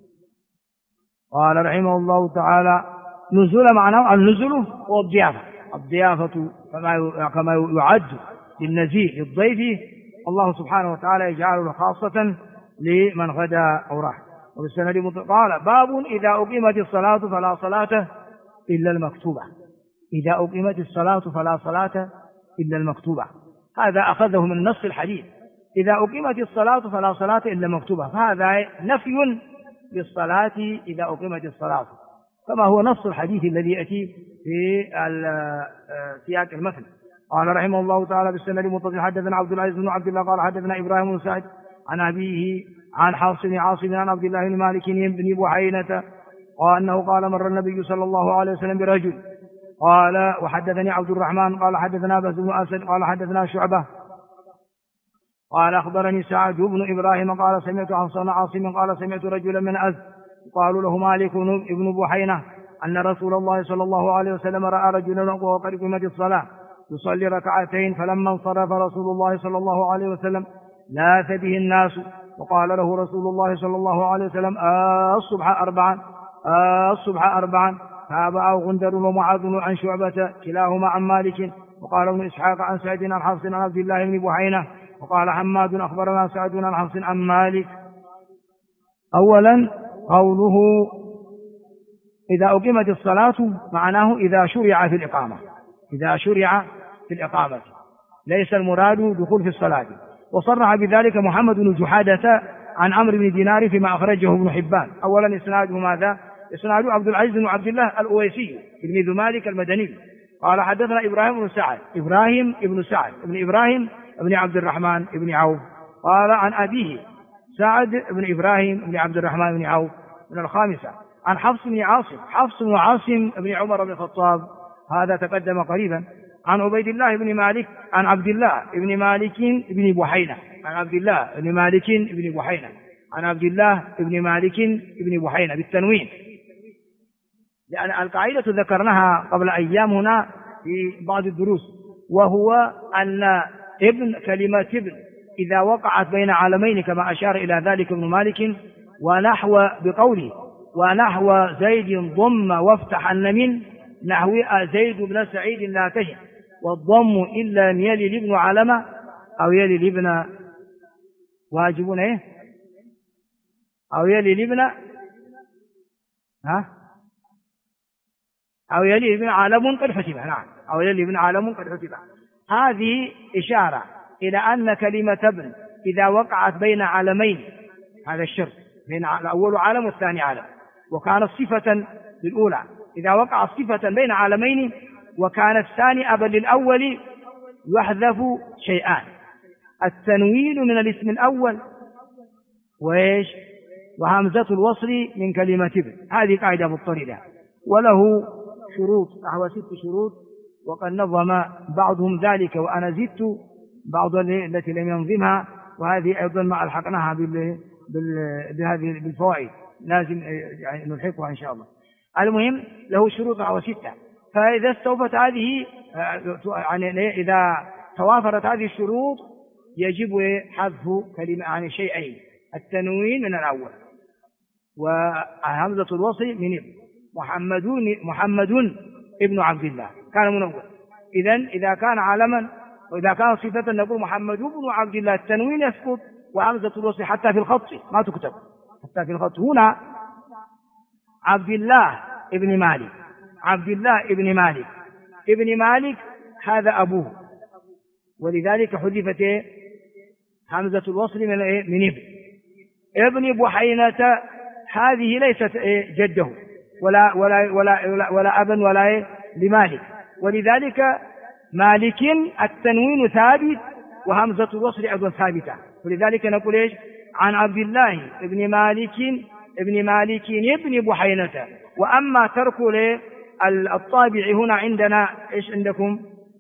[SPEAKER 1] قال رحمه الله تعالى: نزول معناه النزل والضيافة كما يعد للنزيل للضيف، الله سبحانه وتعالى يجعله خاصة لمن غدا أو راح. وبالسند قال: باب إذا أقيمت الصلاة فلا صلاة إلا المكتوبة. إذا أقيمت الصلاة فلا صلاة إلا المكتوبة، هذا أخذه من نص الحديث: إذا أقيمت الصلاة فلا صلاة إلا المكتوبة، فهذا نفي للصلاة إذا أقيمت الصلاة، كما هو نص الحديث الذي يأتي في سياق المثل. قال رحمه الله تعالى: بالسند المتصل حدثنا عبد العزيز بن عبد الله قال حدثنا إبراهيم بن سعد عن أبيه عن حفص بن عاصم عن عبد الله بن مالك بن بحينة قال أنه قال: مر النبي صلى الله عليه وسلم برجل قال: وحدثني عبد الرحمن قال حدثنا بهز بن أسد قال حدثنا شعبة قال أخبرني سعد بن إبراهيم قال: سمعت حفص بن عاصم قال: سمعت رجلا من أزد قالوا له مالك بن بحينة أن رسول الله صلى الله عليه وسلم رأى رجلا وهو قد قامت الصلاة يصلي ركعتين، فلما انصرف رسول الله صلى الله عليه وسلم لاث به الناس، وقال له رسول الله صلى الله عليه وسلم: الصبح أربعا. تابعه غندر ومعاذ عن شعبة كلاهما عن مالك. وقال ابن إسحاق عن سعد عن حفص عن عبد الله بن بحينة. وقال حماد أخبرنا سعد عن حفص عن مالك. أولا قوله إذا أقيمت الصلاة معناه إذا شرع في الإقامة، ليس المراد دخول في الصلاة. وصرح بذلك محمد بن جحادة عن عمرو بن دينار فيما أخرجه ابن حبان. أولا إسناده ماذا؟ إسناده عبد العزيز بن عبد الله الأويسي تلميذ مالك المدني قال حدثنا إبراهيم بن سعد بن إبراهيم بن عبد الرحمن بن عوف قال عن أبيه سعد بن إبراهيم بن عبد الرحمن بن عوف من الخامسة عن حفص بن عاصم بن عمر بن الخطاب، هذا تقدم قريبا، عن عبيد الله بن مالك عن عبد الله بن مالك بن بحينة بالتنوين، لأن القاعدة ذكرناها قبل أيام هنا في بعض الدروس، وهو أن كلمة ابن إذا وقعت بين علمين كما أشار إلى ذلك ابن مالك، ونحو بقوله ونحو زيد ضم وافتح من نحو زيد بن سعيد لا تهن، والضم إلا أن يلي الابن علمة أو يلي الابن واجبون أو يلي الابن أو يلي الابن عالم قد حسب، نعم، أو يلي الابن عالم قد حسب. هذه إشارة إلى أن كلمة ابن إذا وقعت بين عالمين، هذا الشرط بين الأول عالم والثاني عالم، وكانت صفة للأولى، إذا وقعت صفة بين عالمين وكان الثاني أبا للأول يحذف شيئان: التنوين من الاسم الأول وهمزة الوصل من كلمة ابن. هذه قاعدة مضطردة، وله شروط نحو 6 شروط، وقد نظم بعضهم ذلك وأنا زدت بعض التي لم ينظمها، وهذه أيضا ما ألحقناها بهذه بالفوائد، لازم يعني نلحقها إن شاء الله. المهم له شروط نحو 6، فإذا استوفت هذه يعني إذا توافرت هذه الشروط يجب حذف كلمة عن شيئين: التنوين من الأول وهمزة الوصل من ابن. محمد ابن عبد الله كان منون. إذا كان علما وإذا كان صفة نقول محمد بن عبد الله، التنوين يسقط وهمزة الوصل حتى في الخط ما تكتب، حتى في الخط هنا عبد الله ابن مالك، عبد الله ابن مالك، ابن مالك هذا أبوه، ولذلك حذفت همزة الوصل من ابن. ابن بحينة هذه ليست جده ولا أبا ولا لمالك، ولذلك مالك التنوين ثابت وهمزة الوصل أيضا ثابتة، ولذلك نقول إيش عن عبد الله ابن مالك ابن بحينة. وأما ترك الطابع هنا عندنا إيش عندكم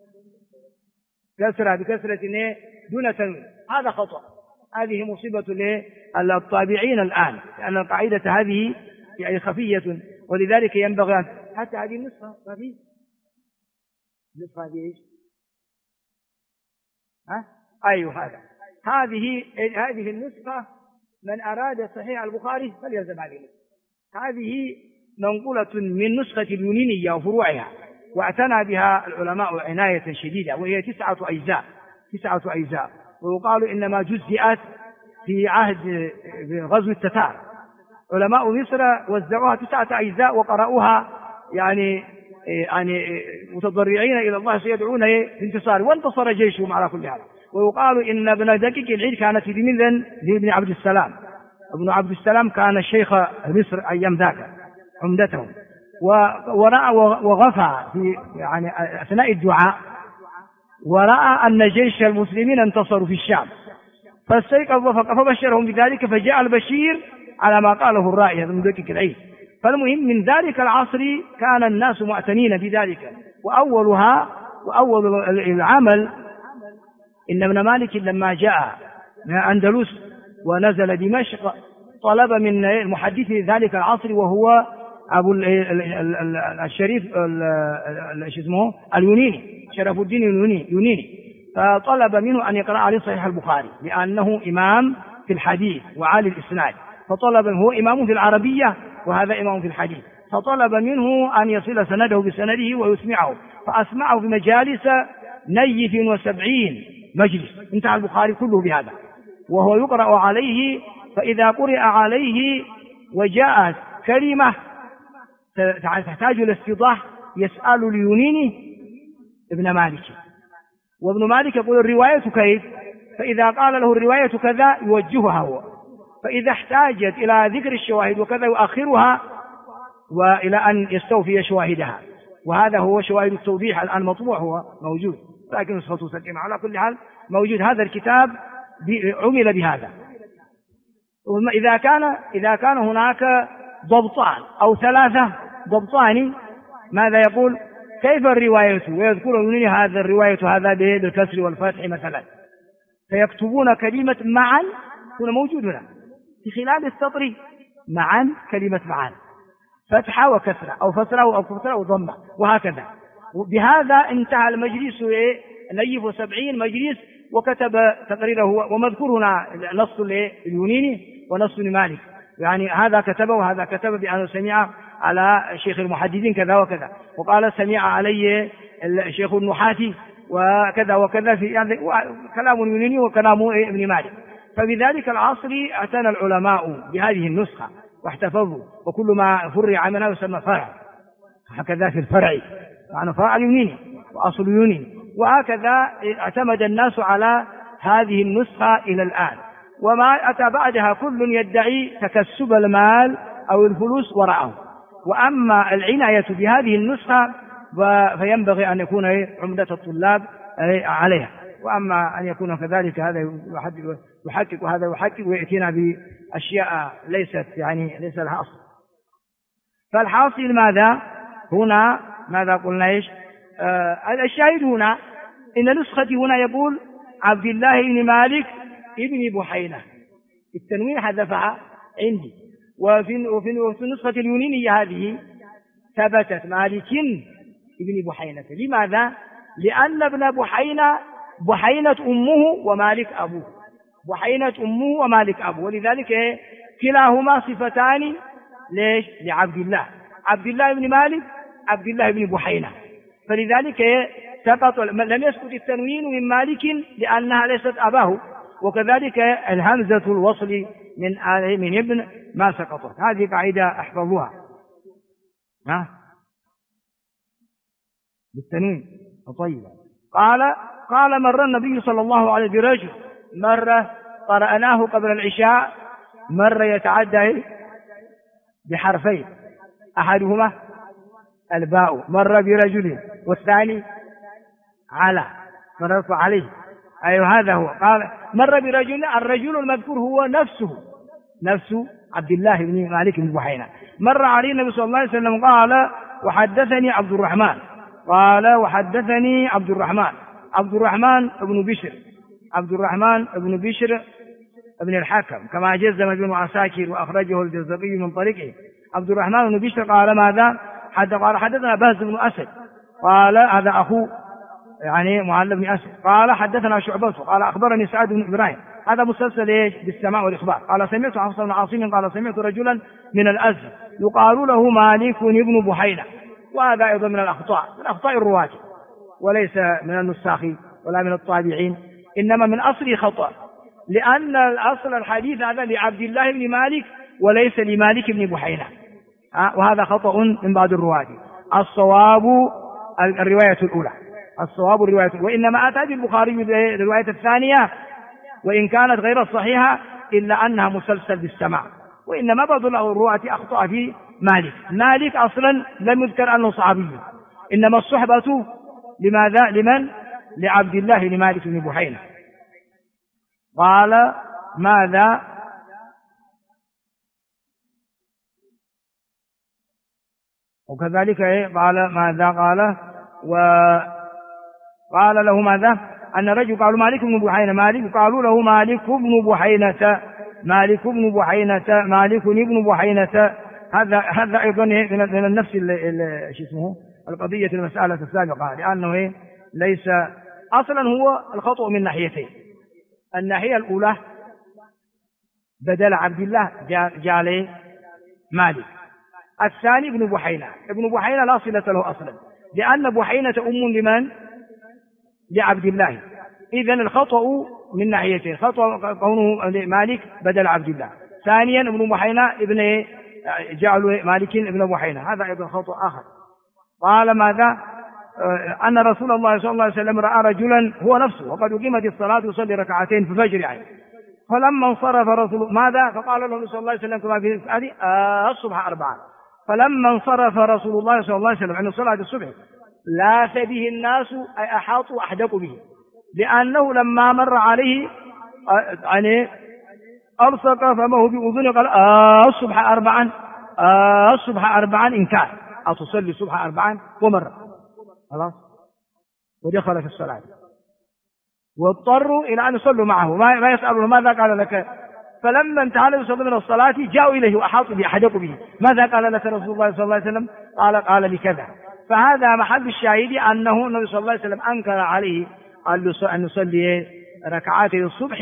[SPEAKER 1] كسرة بكسرة دون تنوين، هذا خطأ، هذه مصيبة للطابعين الآن، لأن القاعدة هذه يعني خفية، ولذلك ينبغي حتى هذه النسخة خفية. النسخة هذه إيش؟ أيوه هذه النسخة من أراد صحيح البخاري فليلزم هذه النسخة. هذه منقولة من نسخة اليونينية وفروعها، واعتنى بها العلماء عناية شديدة، وهي 9 أجزاء، ويقال إنما جزئت في عهد غزو التتار. علماء مصر وزعوها 9 أجزاء وقرأوها يعني متضرعين إلى الله سيدعون بانتصار، وانتصر جيشهم على كل حال. ويقال إن ابن دقيق العيد كانت بمذن لابن عبد السلام. ابن عبد السلام كان الشيخ مصر أيام ذاك عمدتهم، ورأى وغفى في يعني أثناء الدعاء، ورأى أن جيش المسلمين انتصروا في الشام، فاستيقظ فبشرهم بذلك، فجاء البشير على ما قاله الرائي ابن دقيق العيد. فالمهم من ذلك العصر كان الناس معتنين بذلك، وأول العمل إن ابن مالك لما جاء من الأندلس ونزل دمشق طلب من المحدث ذلك العصر وهو أبو الشريف اسمه اليونيني، شرف الدين اليونيني، فطلب منه أن يقرأ عليه صحيح البخاري لأنه إمام في الحديث وعالي الإسناد، فطلب هو إمام في العربية وهذا إمام في الحديث، فطلب منه أن يصل سنده بسنده ويسمعه، فأسمعه في مجالس 70 مجلس، انتهى البخاري كله بهذا، وهو يقرأ عليه. فإذا قرأ عليه وجاءت كلمة تحتاج الاستيضاح يسأل اليونيني ابن مالك، وابن مالك يقول الرواية كيف، فإذا قال له الرواية كذا يوجهها هو، فإذا احتاجت إلى ذكر الشواهد وكذا يؤخرها وإلى أن يستوفي شواهدها، وهذا هو شواهد التوضيح الآن مطبوع هو موجود، لكن نسخته سليمة على كل حال موجود. هذا الكتاب عمل بهذا. إذا كان هناك ضبطان أو 3 ضبطان ماذا يقول كيف الرواية، ويذكرون هذا الرواية هذا بالكسر والفتح مثلا، فيكتبون كلمة معا، هنا موجود هنا في خلال السطر معا، كلمة معا فتحة وكسرة أو فترة أو كسرة أو ضمة وهكذا. بهذا انتهى المجلس نيف 70 مجلس، وكتب تقريره ومذكور هنا نص اليونيني ونص مالك، يعني هذا كتبه وهذا كتب بأنه سمع على شيخ المحدثين كذا وكذا، وقال سمع علي الشيخ النحاتي وكذا وكذا، في يعني كلام اليونيني وكلام ابن مالك. فبذلك العصر اعتنى العلماء بهذه النسخة واحتفظوا، وكل ما فرع منها يسمى فرع، هكذا في الفرع يعني فرع اليونيني وأصل اليونيني، وهكذا اعتمد الناس على هذه النسخة إلى الآن. وما أتى بعدها كل يدعي تكسب المال أو الفلوس وراءه. وأما العناية بهذه النسخة فينبغي أن يكون عمدة الطلاب عليها، وأما أن يكون كذلك هذا يحقق وهذا يحقق ويأتينا بأشياء ليست ليس لها أصل. فالحاصل ماذا هنا ماذا قلنا إيش الشاهد هنا إن نسختي هنا يقول عبد الله بن مالك ابن بحينة، التنوين حذفها عندي، وفي النسخة اليونينية هذه ثبتت مالك ابن بحينة. لماذا؟ لأن ابن بحينة أمه ومالك أبوه، بحينة أمه ومالك أبوه، ولذلك كلاهما صفتان ليش لعبد الله، عبد الله بن مالك عبد الله بن بحينة، فلذلك سقط لم يسقط التنوين من مالك لأنها ليست أباه، وكذلك الهمزة الوصل من ابن ما سقطت. هذه قاعدة احفظوها بالتنوين. طيب. قال مر النبي صلى الله عليه وسلم برجل، مرة قرأناه قبل العشاء، مرة يتعدى بحرفين، أحدهما الباء، مر برجل، والثاني على فنرفع عليه. أيوه هذا هو. قال مر برجل، الرجل المذكور هو نفس عبد الله بن مالك بن بحينة. مر عليه النبي صلى الله عليه وسلم قال وحدثني عبد الرحمن، عبد الرحمن بن بشر ابن الحكم كما جزم ابن عساكر وأخرجه الجزري من طريقه. عبد الرحمن بن بشر قال ماذا؟ قال حدثنا باز بن أسد، قال هذا أخو يعني معل بن أسد، قال حدثنا شعبة قال أخبرني سعد بن إبراهيم. هذا مسلسل ايش؟ بالسماع والإخبار. قال سمعت حفص بن عاصم قال سمعت رجلا من الأزد يقال له مالك بن بحينة. وهذا أيضا من أخطاء الرواة، وليس من النساخ ولا من الطابعين، إنما من أصل خطأ، لأن الأصل الحديث هذا لعبد الله بن مالك وليس لمالك بن بحينة، وهذا خطأ من بعض الرواة. الصواب الرواية الأولى، وإنما أتى البخاري بالرواية الثانية وإن كانت غير الصحيحة إلا أنها مسلسل بالسماع. وإنما بعض الرواة أخطأ في مالك أصلا لم يذكر أنه صحابي، إنما الصحبة لماذا؟ لعبد الله بن مالك بن بحينة. قال ماذا؟ وكذلك قال ماذا؟ قال له ماذا؟ أن رجل قالوا مالك بن بحينة، قالوا له مالك بن بحينة. هذا أيضا من النفس القضية المسألة السابقة، لأنه ليس أصلا هو الخطأ من ناحيتين. الناحية الأولى بدل عبد الله جاء مالك. الثاني ابن بحينة لا صلة له أصلا، لأن بحينة لمن؟ لعبد الله. إذن الخطأ من ناحيتين، خطأ كونه مالك بدل عبد الله. ثانيا ابن بحينة ابن جعل مالك ابن بحينة، هذا أيضا خطأ آخر. قال ماذا؟ أن رسول الله صلى الله عليه وسلم رأى رجلا هو نفسه وقد أقيمت الصلاة يصلي ركعتين في الفجر فلما انصرف رسول ماذا؟ فقال له صلى الله عليه وسلم كما في هذه الصبح 4. فلما انصرف رسول الله صلى الله عليه وسلم عن صلاة الصبح لاث به الناس، أي أحاطوا أحدقوا به، لأنه لما مر عليه يعني ألصق فمه بأذنه قال الصبح 4 إن كان أتصلي الصبح 4 ومر خلاص ودخل في الصلاة، واضطروا إلى أن يصلوا معه، ما يسألون ماذا قال لك. فلما انتهى النبي صلى الله عليه وسلم من الصلاة جاءوا إليه وأحاطوا به أحدقوا به، ماذا قال لك رسول الله صلى الله عليه وسلم؟ قال لكذا. فهذا محل الشاهد أنه النبي صلى الله عليه وسلم أنكر عليه أن يصلي ركعات الصبح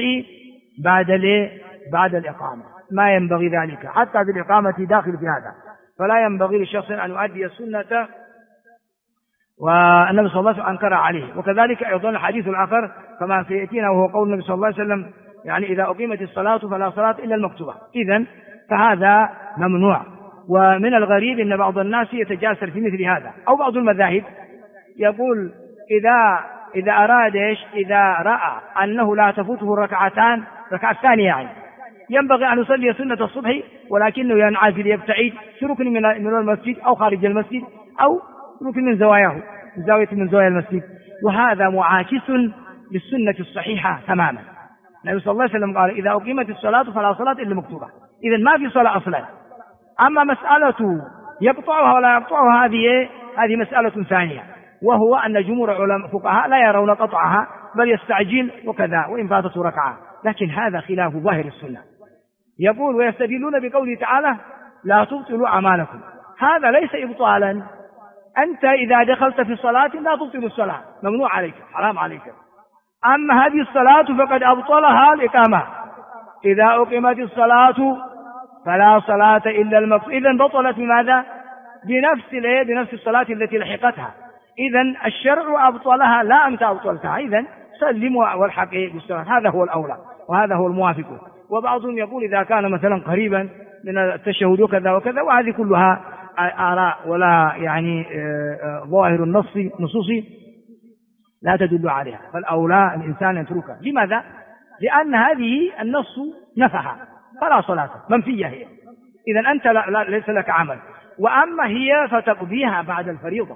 [SPEAKER 1] بعد الإقامة، ما ينبغي ذلك، حتى بالإقامة داخل في هذا، فلا ينبغي للشخص أن يؤدي السنة، والنبي صلى الله عليه وسلم أنكر عليه. وكذلك أيضا الحديث الآخر كما سيأتينا وهو قول النبي صلى الله عليه وسلم يعني إذا أقيمت الصلاة فلا صلاة إلا المكتوبة. إذن فهذا ممنوع. ومن الغريب أن بعض الناس يتجاسر في مثل هذا، أو بعض المذاهب يقول إذا أراد إذا رأى أنه لا تفوته الركعة الثانية يعني ينبغي أن يصلي سنة الصبح ولكنه ينعزل يبتعد في ركن من المسجد أو خارج المسجد أو ركن من زواياه، زاوية من زوايا المسجد، وهذا معاكس للسنة الصحيحة تماما. النبي صلى الله عليه وسلم قال إذا أقيمت الصلاة فلا صلاة إلا مكتوبة، إذن ما في صلاة أصلا. أما مسألة يقطعها ولا يقطعها هذه مسألة ثانية، وهو أن جمهور علماء فقهاء لا يرون قطعها بل يستعجل وكذا وإن فاتته ركعة، لكن هذا خلاف ظاهر السنة. يقول ويستدلون بقوله تعالى لا تبطلوا أعمالكم، هذا ليس إبطالا، أنت إذا دخلت في صلاة لا تبطل الصلاة، ممنوع عليك، حرام عليك. أما هذه الصلاة فقد أبطلها الإقامة، إذا أقيمت الصلاة فلا صلاة إلا المكتوبة، إذن بطلت بماذا؟ بنفس الصلاة التي لحقتها. إذن الشرع أبطلها لا أنت أبطلتها، إذن سلم والحق بالصلاة، هذا هو الأولى وهذا هو الموافق. وبعضهم يقول إذا كان مثلا قريبا من التشهد وكذا وكذا، وهذه كلها آراء ولا يعني ظاهر النصوص لا تدل عليها، فالأولى الإنسان يتركها. لماذا؟ لأن هذه النص نفها فلا صلاة، منفية هي، إذا أنت ليس لك عمل. وأما هي فتقضيها بعد الفريضة،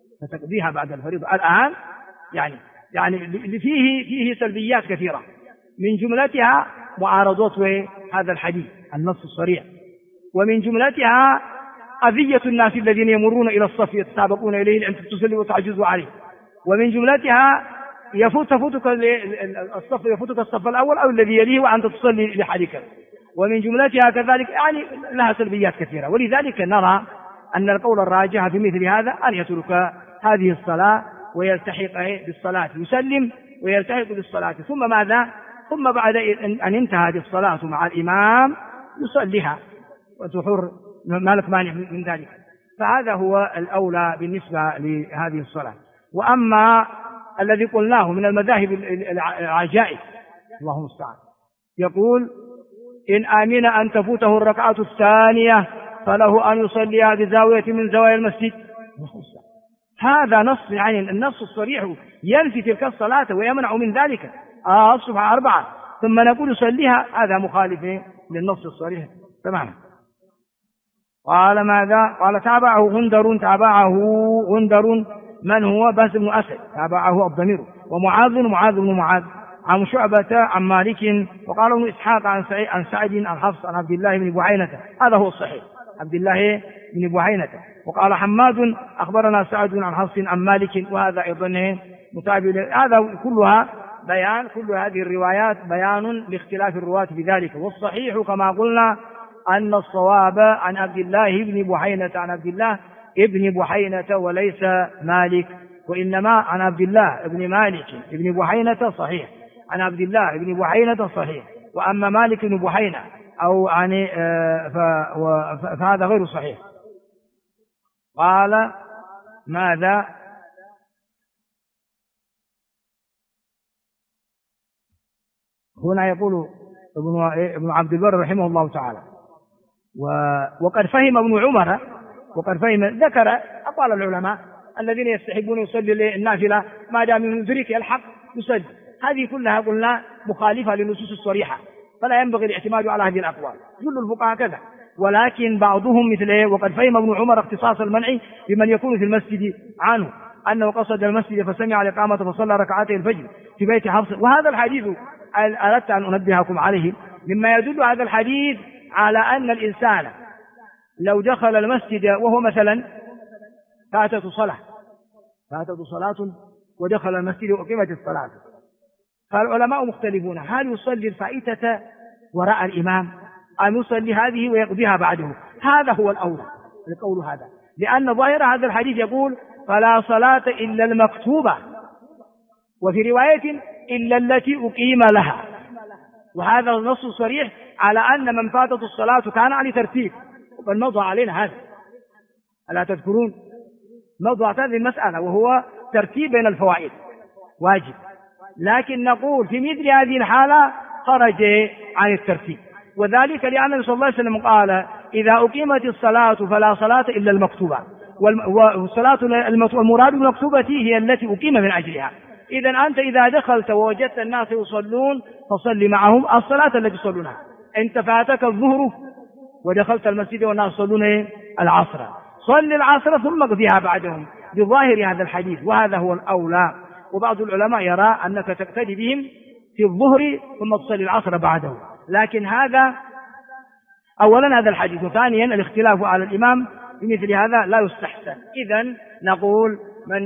[SPEAKER 1] الآن يعني فيه سلبيات كثيرة، من جملتها معارضة هذا الحديث النص الصريح، ومن جملتها أذية الناس الذين يمرون إلى الصف يتسابقون إليه لأن تصلي وتعجزوا عليه، ومن جملتها يفوتك الصف الأول أو الذي يليه وأنت تصلي لحالك، ومن جملتها كذلك يعني لها سلبيات كثيرة. ولذلك نرى أن القول الراجح في مثل هذا أن يترك هذه الصلاة ويلتحق بالصلاة، يسلم ويلتحق بالصلاة، ثم ماذا؟ ثم بعد أن انتهت الصلاة مع الإمام يصليها وتحر، ما لك مانع من ذلك. فهذا هو الأولى بالنسبة لهذه الصلاة. وأما الذي قلناه من المذاهب العجائز الله المستعان، يقول إن آمن أن تفوته الركعة الثانية فله أن يصليها بزاوية من زوايا المسجد. هذا نص، يعني النص الصريح ينفي تلك الصلاة ويمنع من ذلك. الصبح 4 ثم نقول يصليها، هذا مخالف للنص الصريح تماما. قال ماذا؟ قال تابعه غندر من هو؟ بس بن أسد، تابعه الضمير، ومعاذ بن معاذ عن شعبة عن مالك، وقال ابن إسحاق عن سعد عن حفص عن عبد الله بن بحينة، هذا هو الصحيح، عبد الله بن بحينة. وقال حماد أخبرنا سعد عن حفص عن مالك، وهذا أيضا متابع. هذا كلها بيان، كل هذه الروايات بيان لاختلاف الرواة بذلك. والصحيح كما قلنا أن الصواب عن عبد الله بن بحينة عن عبد الله ابن بحينة وليس مالك، وإنما عن عبد الله ابن مالك ابن بحينة صحيح، عن عبد الله ابن بحينة صحيح. وأما مالك بن بحينة أو يعني فهذا غير صحيح. قال ماذا؟ هنا يقول ابن عبد البر رحمه الله تعالى وقد فهم ابن عمر، ذكر أقوال العلماء الذين يستحبون يصلي النافلة ما دام يدرك الحق يصلي. هذه كلها قلنا مخالفة للنصوص الصريحة، فلا ينبغي الاعتماد على هذه الأقوال، كل الفقهاء كذا. ولكن بعضهم مثل وقد فهم ابن عمر اختصاص المنع بمن يكون في المسجد عنه، أنه قصد المسجد فسمع الإقامة فصلى ركعتي الفجر في بيت حفص. وهذا الحديث أردت أن أنبهكم عليه، مما يدل هذا الحديث على أن الإنسان لو دخل المسجد وهو مثلا فاتته صلاة ودخل المسجد وأقيمت الصلاة، فالعلماء مختلفون، هل يصلي الفائتة وراء الإمام أم يصلي هذه ويقضيها بعده؟ هذا هو الأولى القول هذا، لأن ظاهر هذا الحديث يقول فلا صلاة إلا المكتوبة، وفي رواية إلا التي أقيم لها. وهذا النص صريح على أن من فاتته الصلاة كان على ترتيب، وقد مضى علينا هذا، ألا تذكرون؟ مضى هذه المسألة، وهو ترتيب بين الفوائد واجب. لكن نقول في مثل هذه الحالة خرج عن الترتيب، وذلك لأن النبي صلى الله عليه وسلم قال إذا أقيمت الصلاة فلا صلاة إلا المكتوبة، والصلاة المراد بالمكتوبة هي التي أقيم من أجلها. إذا أنت إذا دخلت ووجدت الناس يصلون فصل معهم الصلاة التي يصلونها. أنت فاتك الظهر ودخلت المسجد والناس يصلون العصر، صل العصر ثم اقضيها بعدهم بظاهر هذا الحديث، وهذا هو الأولى. وبعض العلماء يرى أنك تقتدي بهم في الظهر ثم تصلي العصر بعده، لكن هذا أولا هذا الحديث، وثانيا الاختلاف على الإمام بمثل هذا لا يستحسن. إذن نقول من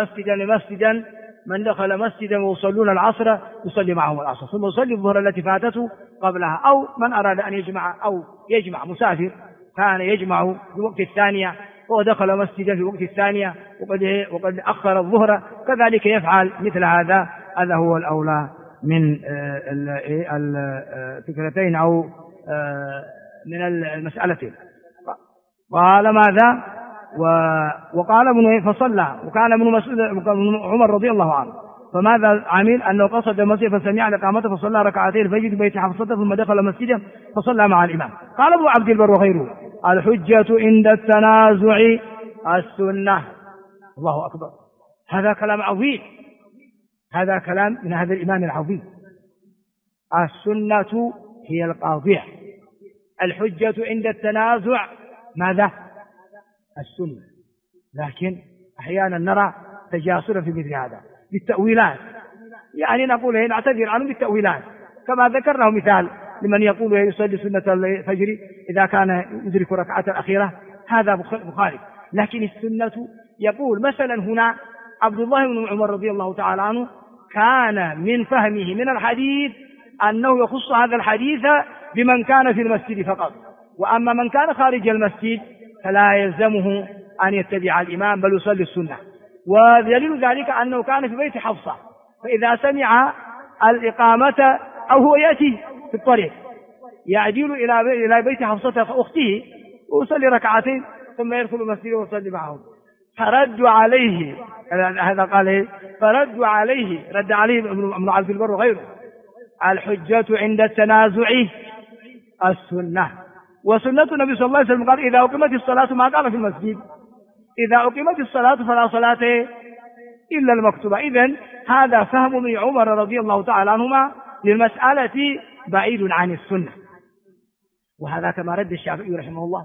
[SPEAKER 1] دخل مسجدا ويصلون العصر يصلي معهم العصر ثم يصلي الظهر التي فاتته قبلها، أو من أراد أن يجمع مسافر كان يجمع في وقت الثانية ودخل مسجدا في وقت الثانية وقد أخر الظهر، كذلك يفعل مثل هذا. هذا هو الأولى من الفكرتين أو من المسألتين. قال ماذا؟ وقال ابن فصلى، وكان ابن عمر رضي الله عنه فماذا عمل؟ أنه قصد المسجد فسمع الإقامة فصلى ركعتين الفجر في بيت حفصته ثم دخل مسجدا فصلى مع الإمام. قال ابن عبد البر وغيره: الحجة عند التنازع السنة. الله أكبر، هذا كلام عظيم، هذا كلام من هذا الإمام العظيم. السنة هي القاضية، الحجة عند التنازع ماذا؟ السنة. لكن أحيانا نرى تجاسرا في مثل هذا بالتأويلات، يعني نقول نعتذر عنه بالتأويلات، كما ذكرنا مثال لمن يقول يصلي سنة الفجر إذا كان يدرك ركعة الأخيرة، هذا مخالف. لكن السنة يقول مثلا هنا عبد الله بن عمر رضي الله تعالى عنه كان من فهمه من الحديث أنه يخص هذا الحديث بمن كان في المسجد فقط، وأما من كان خارج المسجد فلا يلزمه أن يتبع الإمام بل يصلي السنة. ودليل ذلك أنه كان في بيت حفصة، فإذا سمع الإقامة أو هو يأتي في الطريق يعدل إلى بيت حفصة أخته ويصلي ركعتين ثم يدخل المسجد ويصلي معهم. فردوا عليه، هذا قال فردوا عليه، رد عليه ابن عبد البر وغيره: الحجة عند التنازع السنة. وسنة النبي صلى الله عليه وسلم قال: إذا أقيمت الصلاة ما قام في المسجد، إذا أقيمت الصلاة فلا صلاة إلا المكتوبة. إذن هذا فهم من عمر رضي الله تعالى عنهما للمسألة بعيد عن السنة. وهذا كما رد الشافعي رحمه الله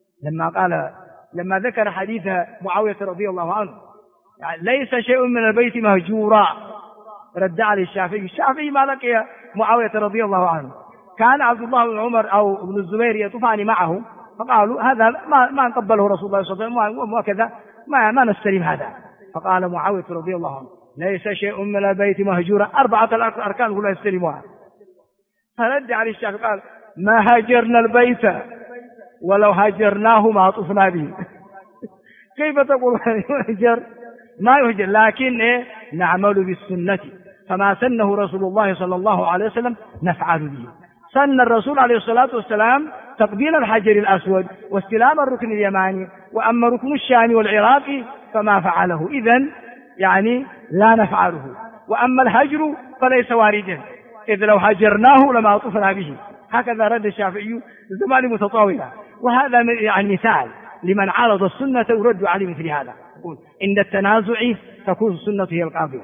[SPEAKER 1] لما ذكر حديث معاوية رضي الله عنه، يعني ليس شيء من البيت مهجورا، رد عليه الشافعي ما لقي معاوية رضي الله عنه، كان عبد الله بن عمر أو ابن الزبير يطوفان معه، فقالوا هذا ما قبله رسول الله صلى الله عليه وسلم وكذا، ما نستلم هذا. فقال معاوية رضي الله عنه: ليس شيء من البيت مهجورا، 4 أركان لا يستلمها. فرد عليه الشافعي قال: ما هاجرنا البيت ولو هاجرناه ما طفنا به. كيف تقول يهجر؟ ما يهجر، لكن نعمل بالسنة، فما سنه رسول الله صلى الله عليه وسلم نفعل به. سن الرسول عليه الصلاة والسلام تقبيل الحجر الأسود واستلام الركن اليماني، وأما ركن الشام والعراق فما فعله، إذن يعني لا نفعله. وأما الهجر فليس واردا، إذ لو هجرناه لما طفنا به. هكذا رد الشافعي زمان متطاولة. وهذا يعني مثال لمن عارض السنة يرد عليه مثل هذا، يقول عند التنازع تكون السنة هي القاضية.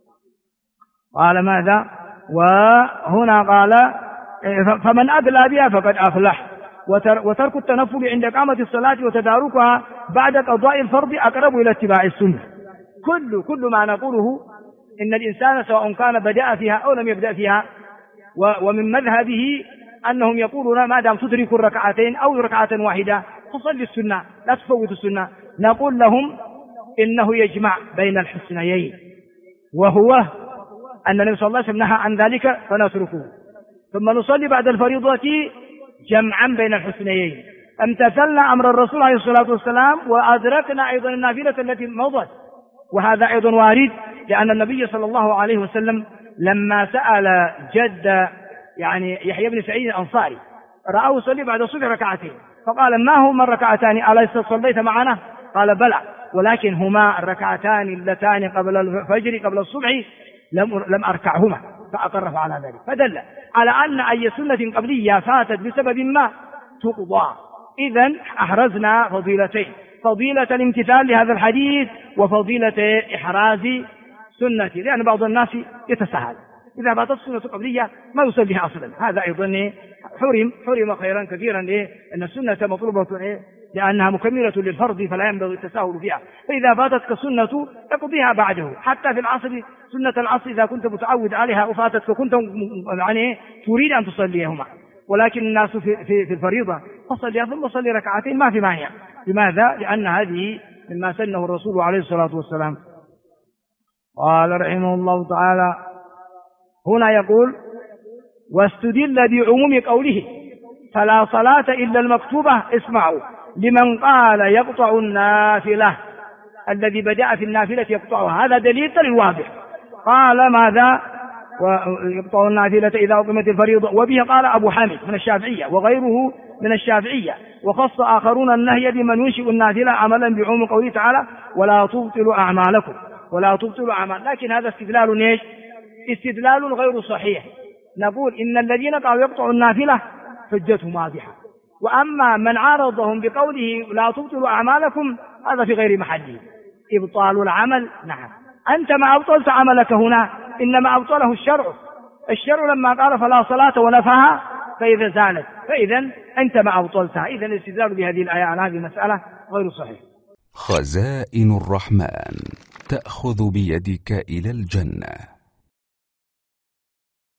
[SPEAKER 1] قال ماذا؟ وهنا قال: فمن أدلى بها فقد أفلح. وترك التنفل عند إقامة الصلاة وتداركها بعد قضاء الفرض أقرب إلى اتباع السنة. كل ما نقوله إن الإنسان سواء كان بدأ فيها أو لم يبدأ فيها، ومن مذهبه أنهم يقولون ما دام تدرك الركعتين أو ركعة واحدة فصل السنة لا تفوت السنة، نقول لهم إنه يجمع بين الحسنيين، وهو أن النبي صلى الله عليه وسلم نهى عن ذلك فنتركه، ثم نصلي بعد الفريضة جمعا بين الحسنيين. امتثلنا أمر الرسول عليه الصلاة والسلام وأدركنا أيضا النافلة التي مضت، وهذا أيضا وارد، لأن النبي صلى الله عليه وسلم لما سأل جد يعني يحيى بن سعيد الأنصاري رأوا يصلي بعد الصبح ركعتين، فقال: ما هما الركعتان أليس صليت معنا؟ قال: بلى، ولكن هما الركعتان اللتان قبل الفجر قبل الصبح لم أركعهما، فأقره على ذلك، فدل على أن أي سنة قبلية فاتت بسبب ما تقضى. إذن أحرزنا فضيلتين: فضيلة الامتثال لهذا الحديث وفضيلة إحراز سنة، لأن بعض الناس يتساهل إذا فاتت السنة قبلية ما يصليها أصلا، هذا أيضا حرم خيرا كثيرا، أن السنة مطلوبة لأنها مكملة للفرض فلا ينبغي التساهل فيها، فإذا فاتتك السنة تقضيها بعده. حتى في العصر سنة العصر إذا كنت متعود عليها وفاتتك وكنت يعني تريد أن تصليهما، ولكن الناس في الفريضة فصلي ثم صلي ركعتين ما في مانع. لماذا؟ لأن هذه مما سنه الرسول عليه الصلاة والسلام. قال رحمه الله تعالى هنا يقول: واستدل بعموم قوله فلا صلاة إلا المكتوبة، اسمعوا، لمن قال يقطع النافلة، الذي بدأ في النافلة يقطعها، هذا دليل واضح. قال ماذا؟ ويقطع النافلة إذا أقيمت الفريضة، وبه قال أبو حامد من الشافعية وغيره من الشافعية، وخص آخرون النهي بمن ينشئ النافلة عملا بعموم قوله تعالى: ولا تبطلوا أعمالكم. ولا تبطلوا أعمال. لكن هذا استدلال إيش؟ استدلال غير صحيح. نقول إن الذين قالوا يقطعوا النافلة حجتهم واضحة، وأما من عارضهم بقوله لا تبطلوا أعمالكم هذا في غير محله. إبطال العمل نعم، أنت ما أبطلت عملك هنا، إنما أبطله الشرع. الشرع لما قال فلا صلاة ونفاها فإذا زالت، فإذا أنت ما أبطلتها. إذا الاستدلال بهذه الآية على هذه المسألة غير صحيح.
[SPEAKER 2] خزائن الرحمن تأخذ بيدك إلى الجنة.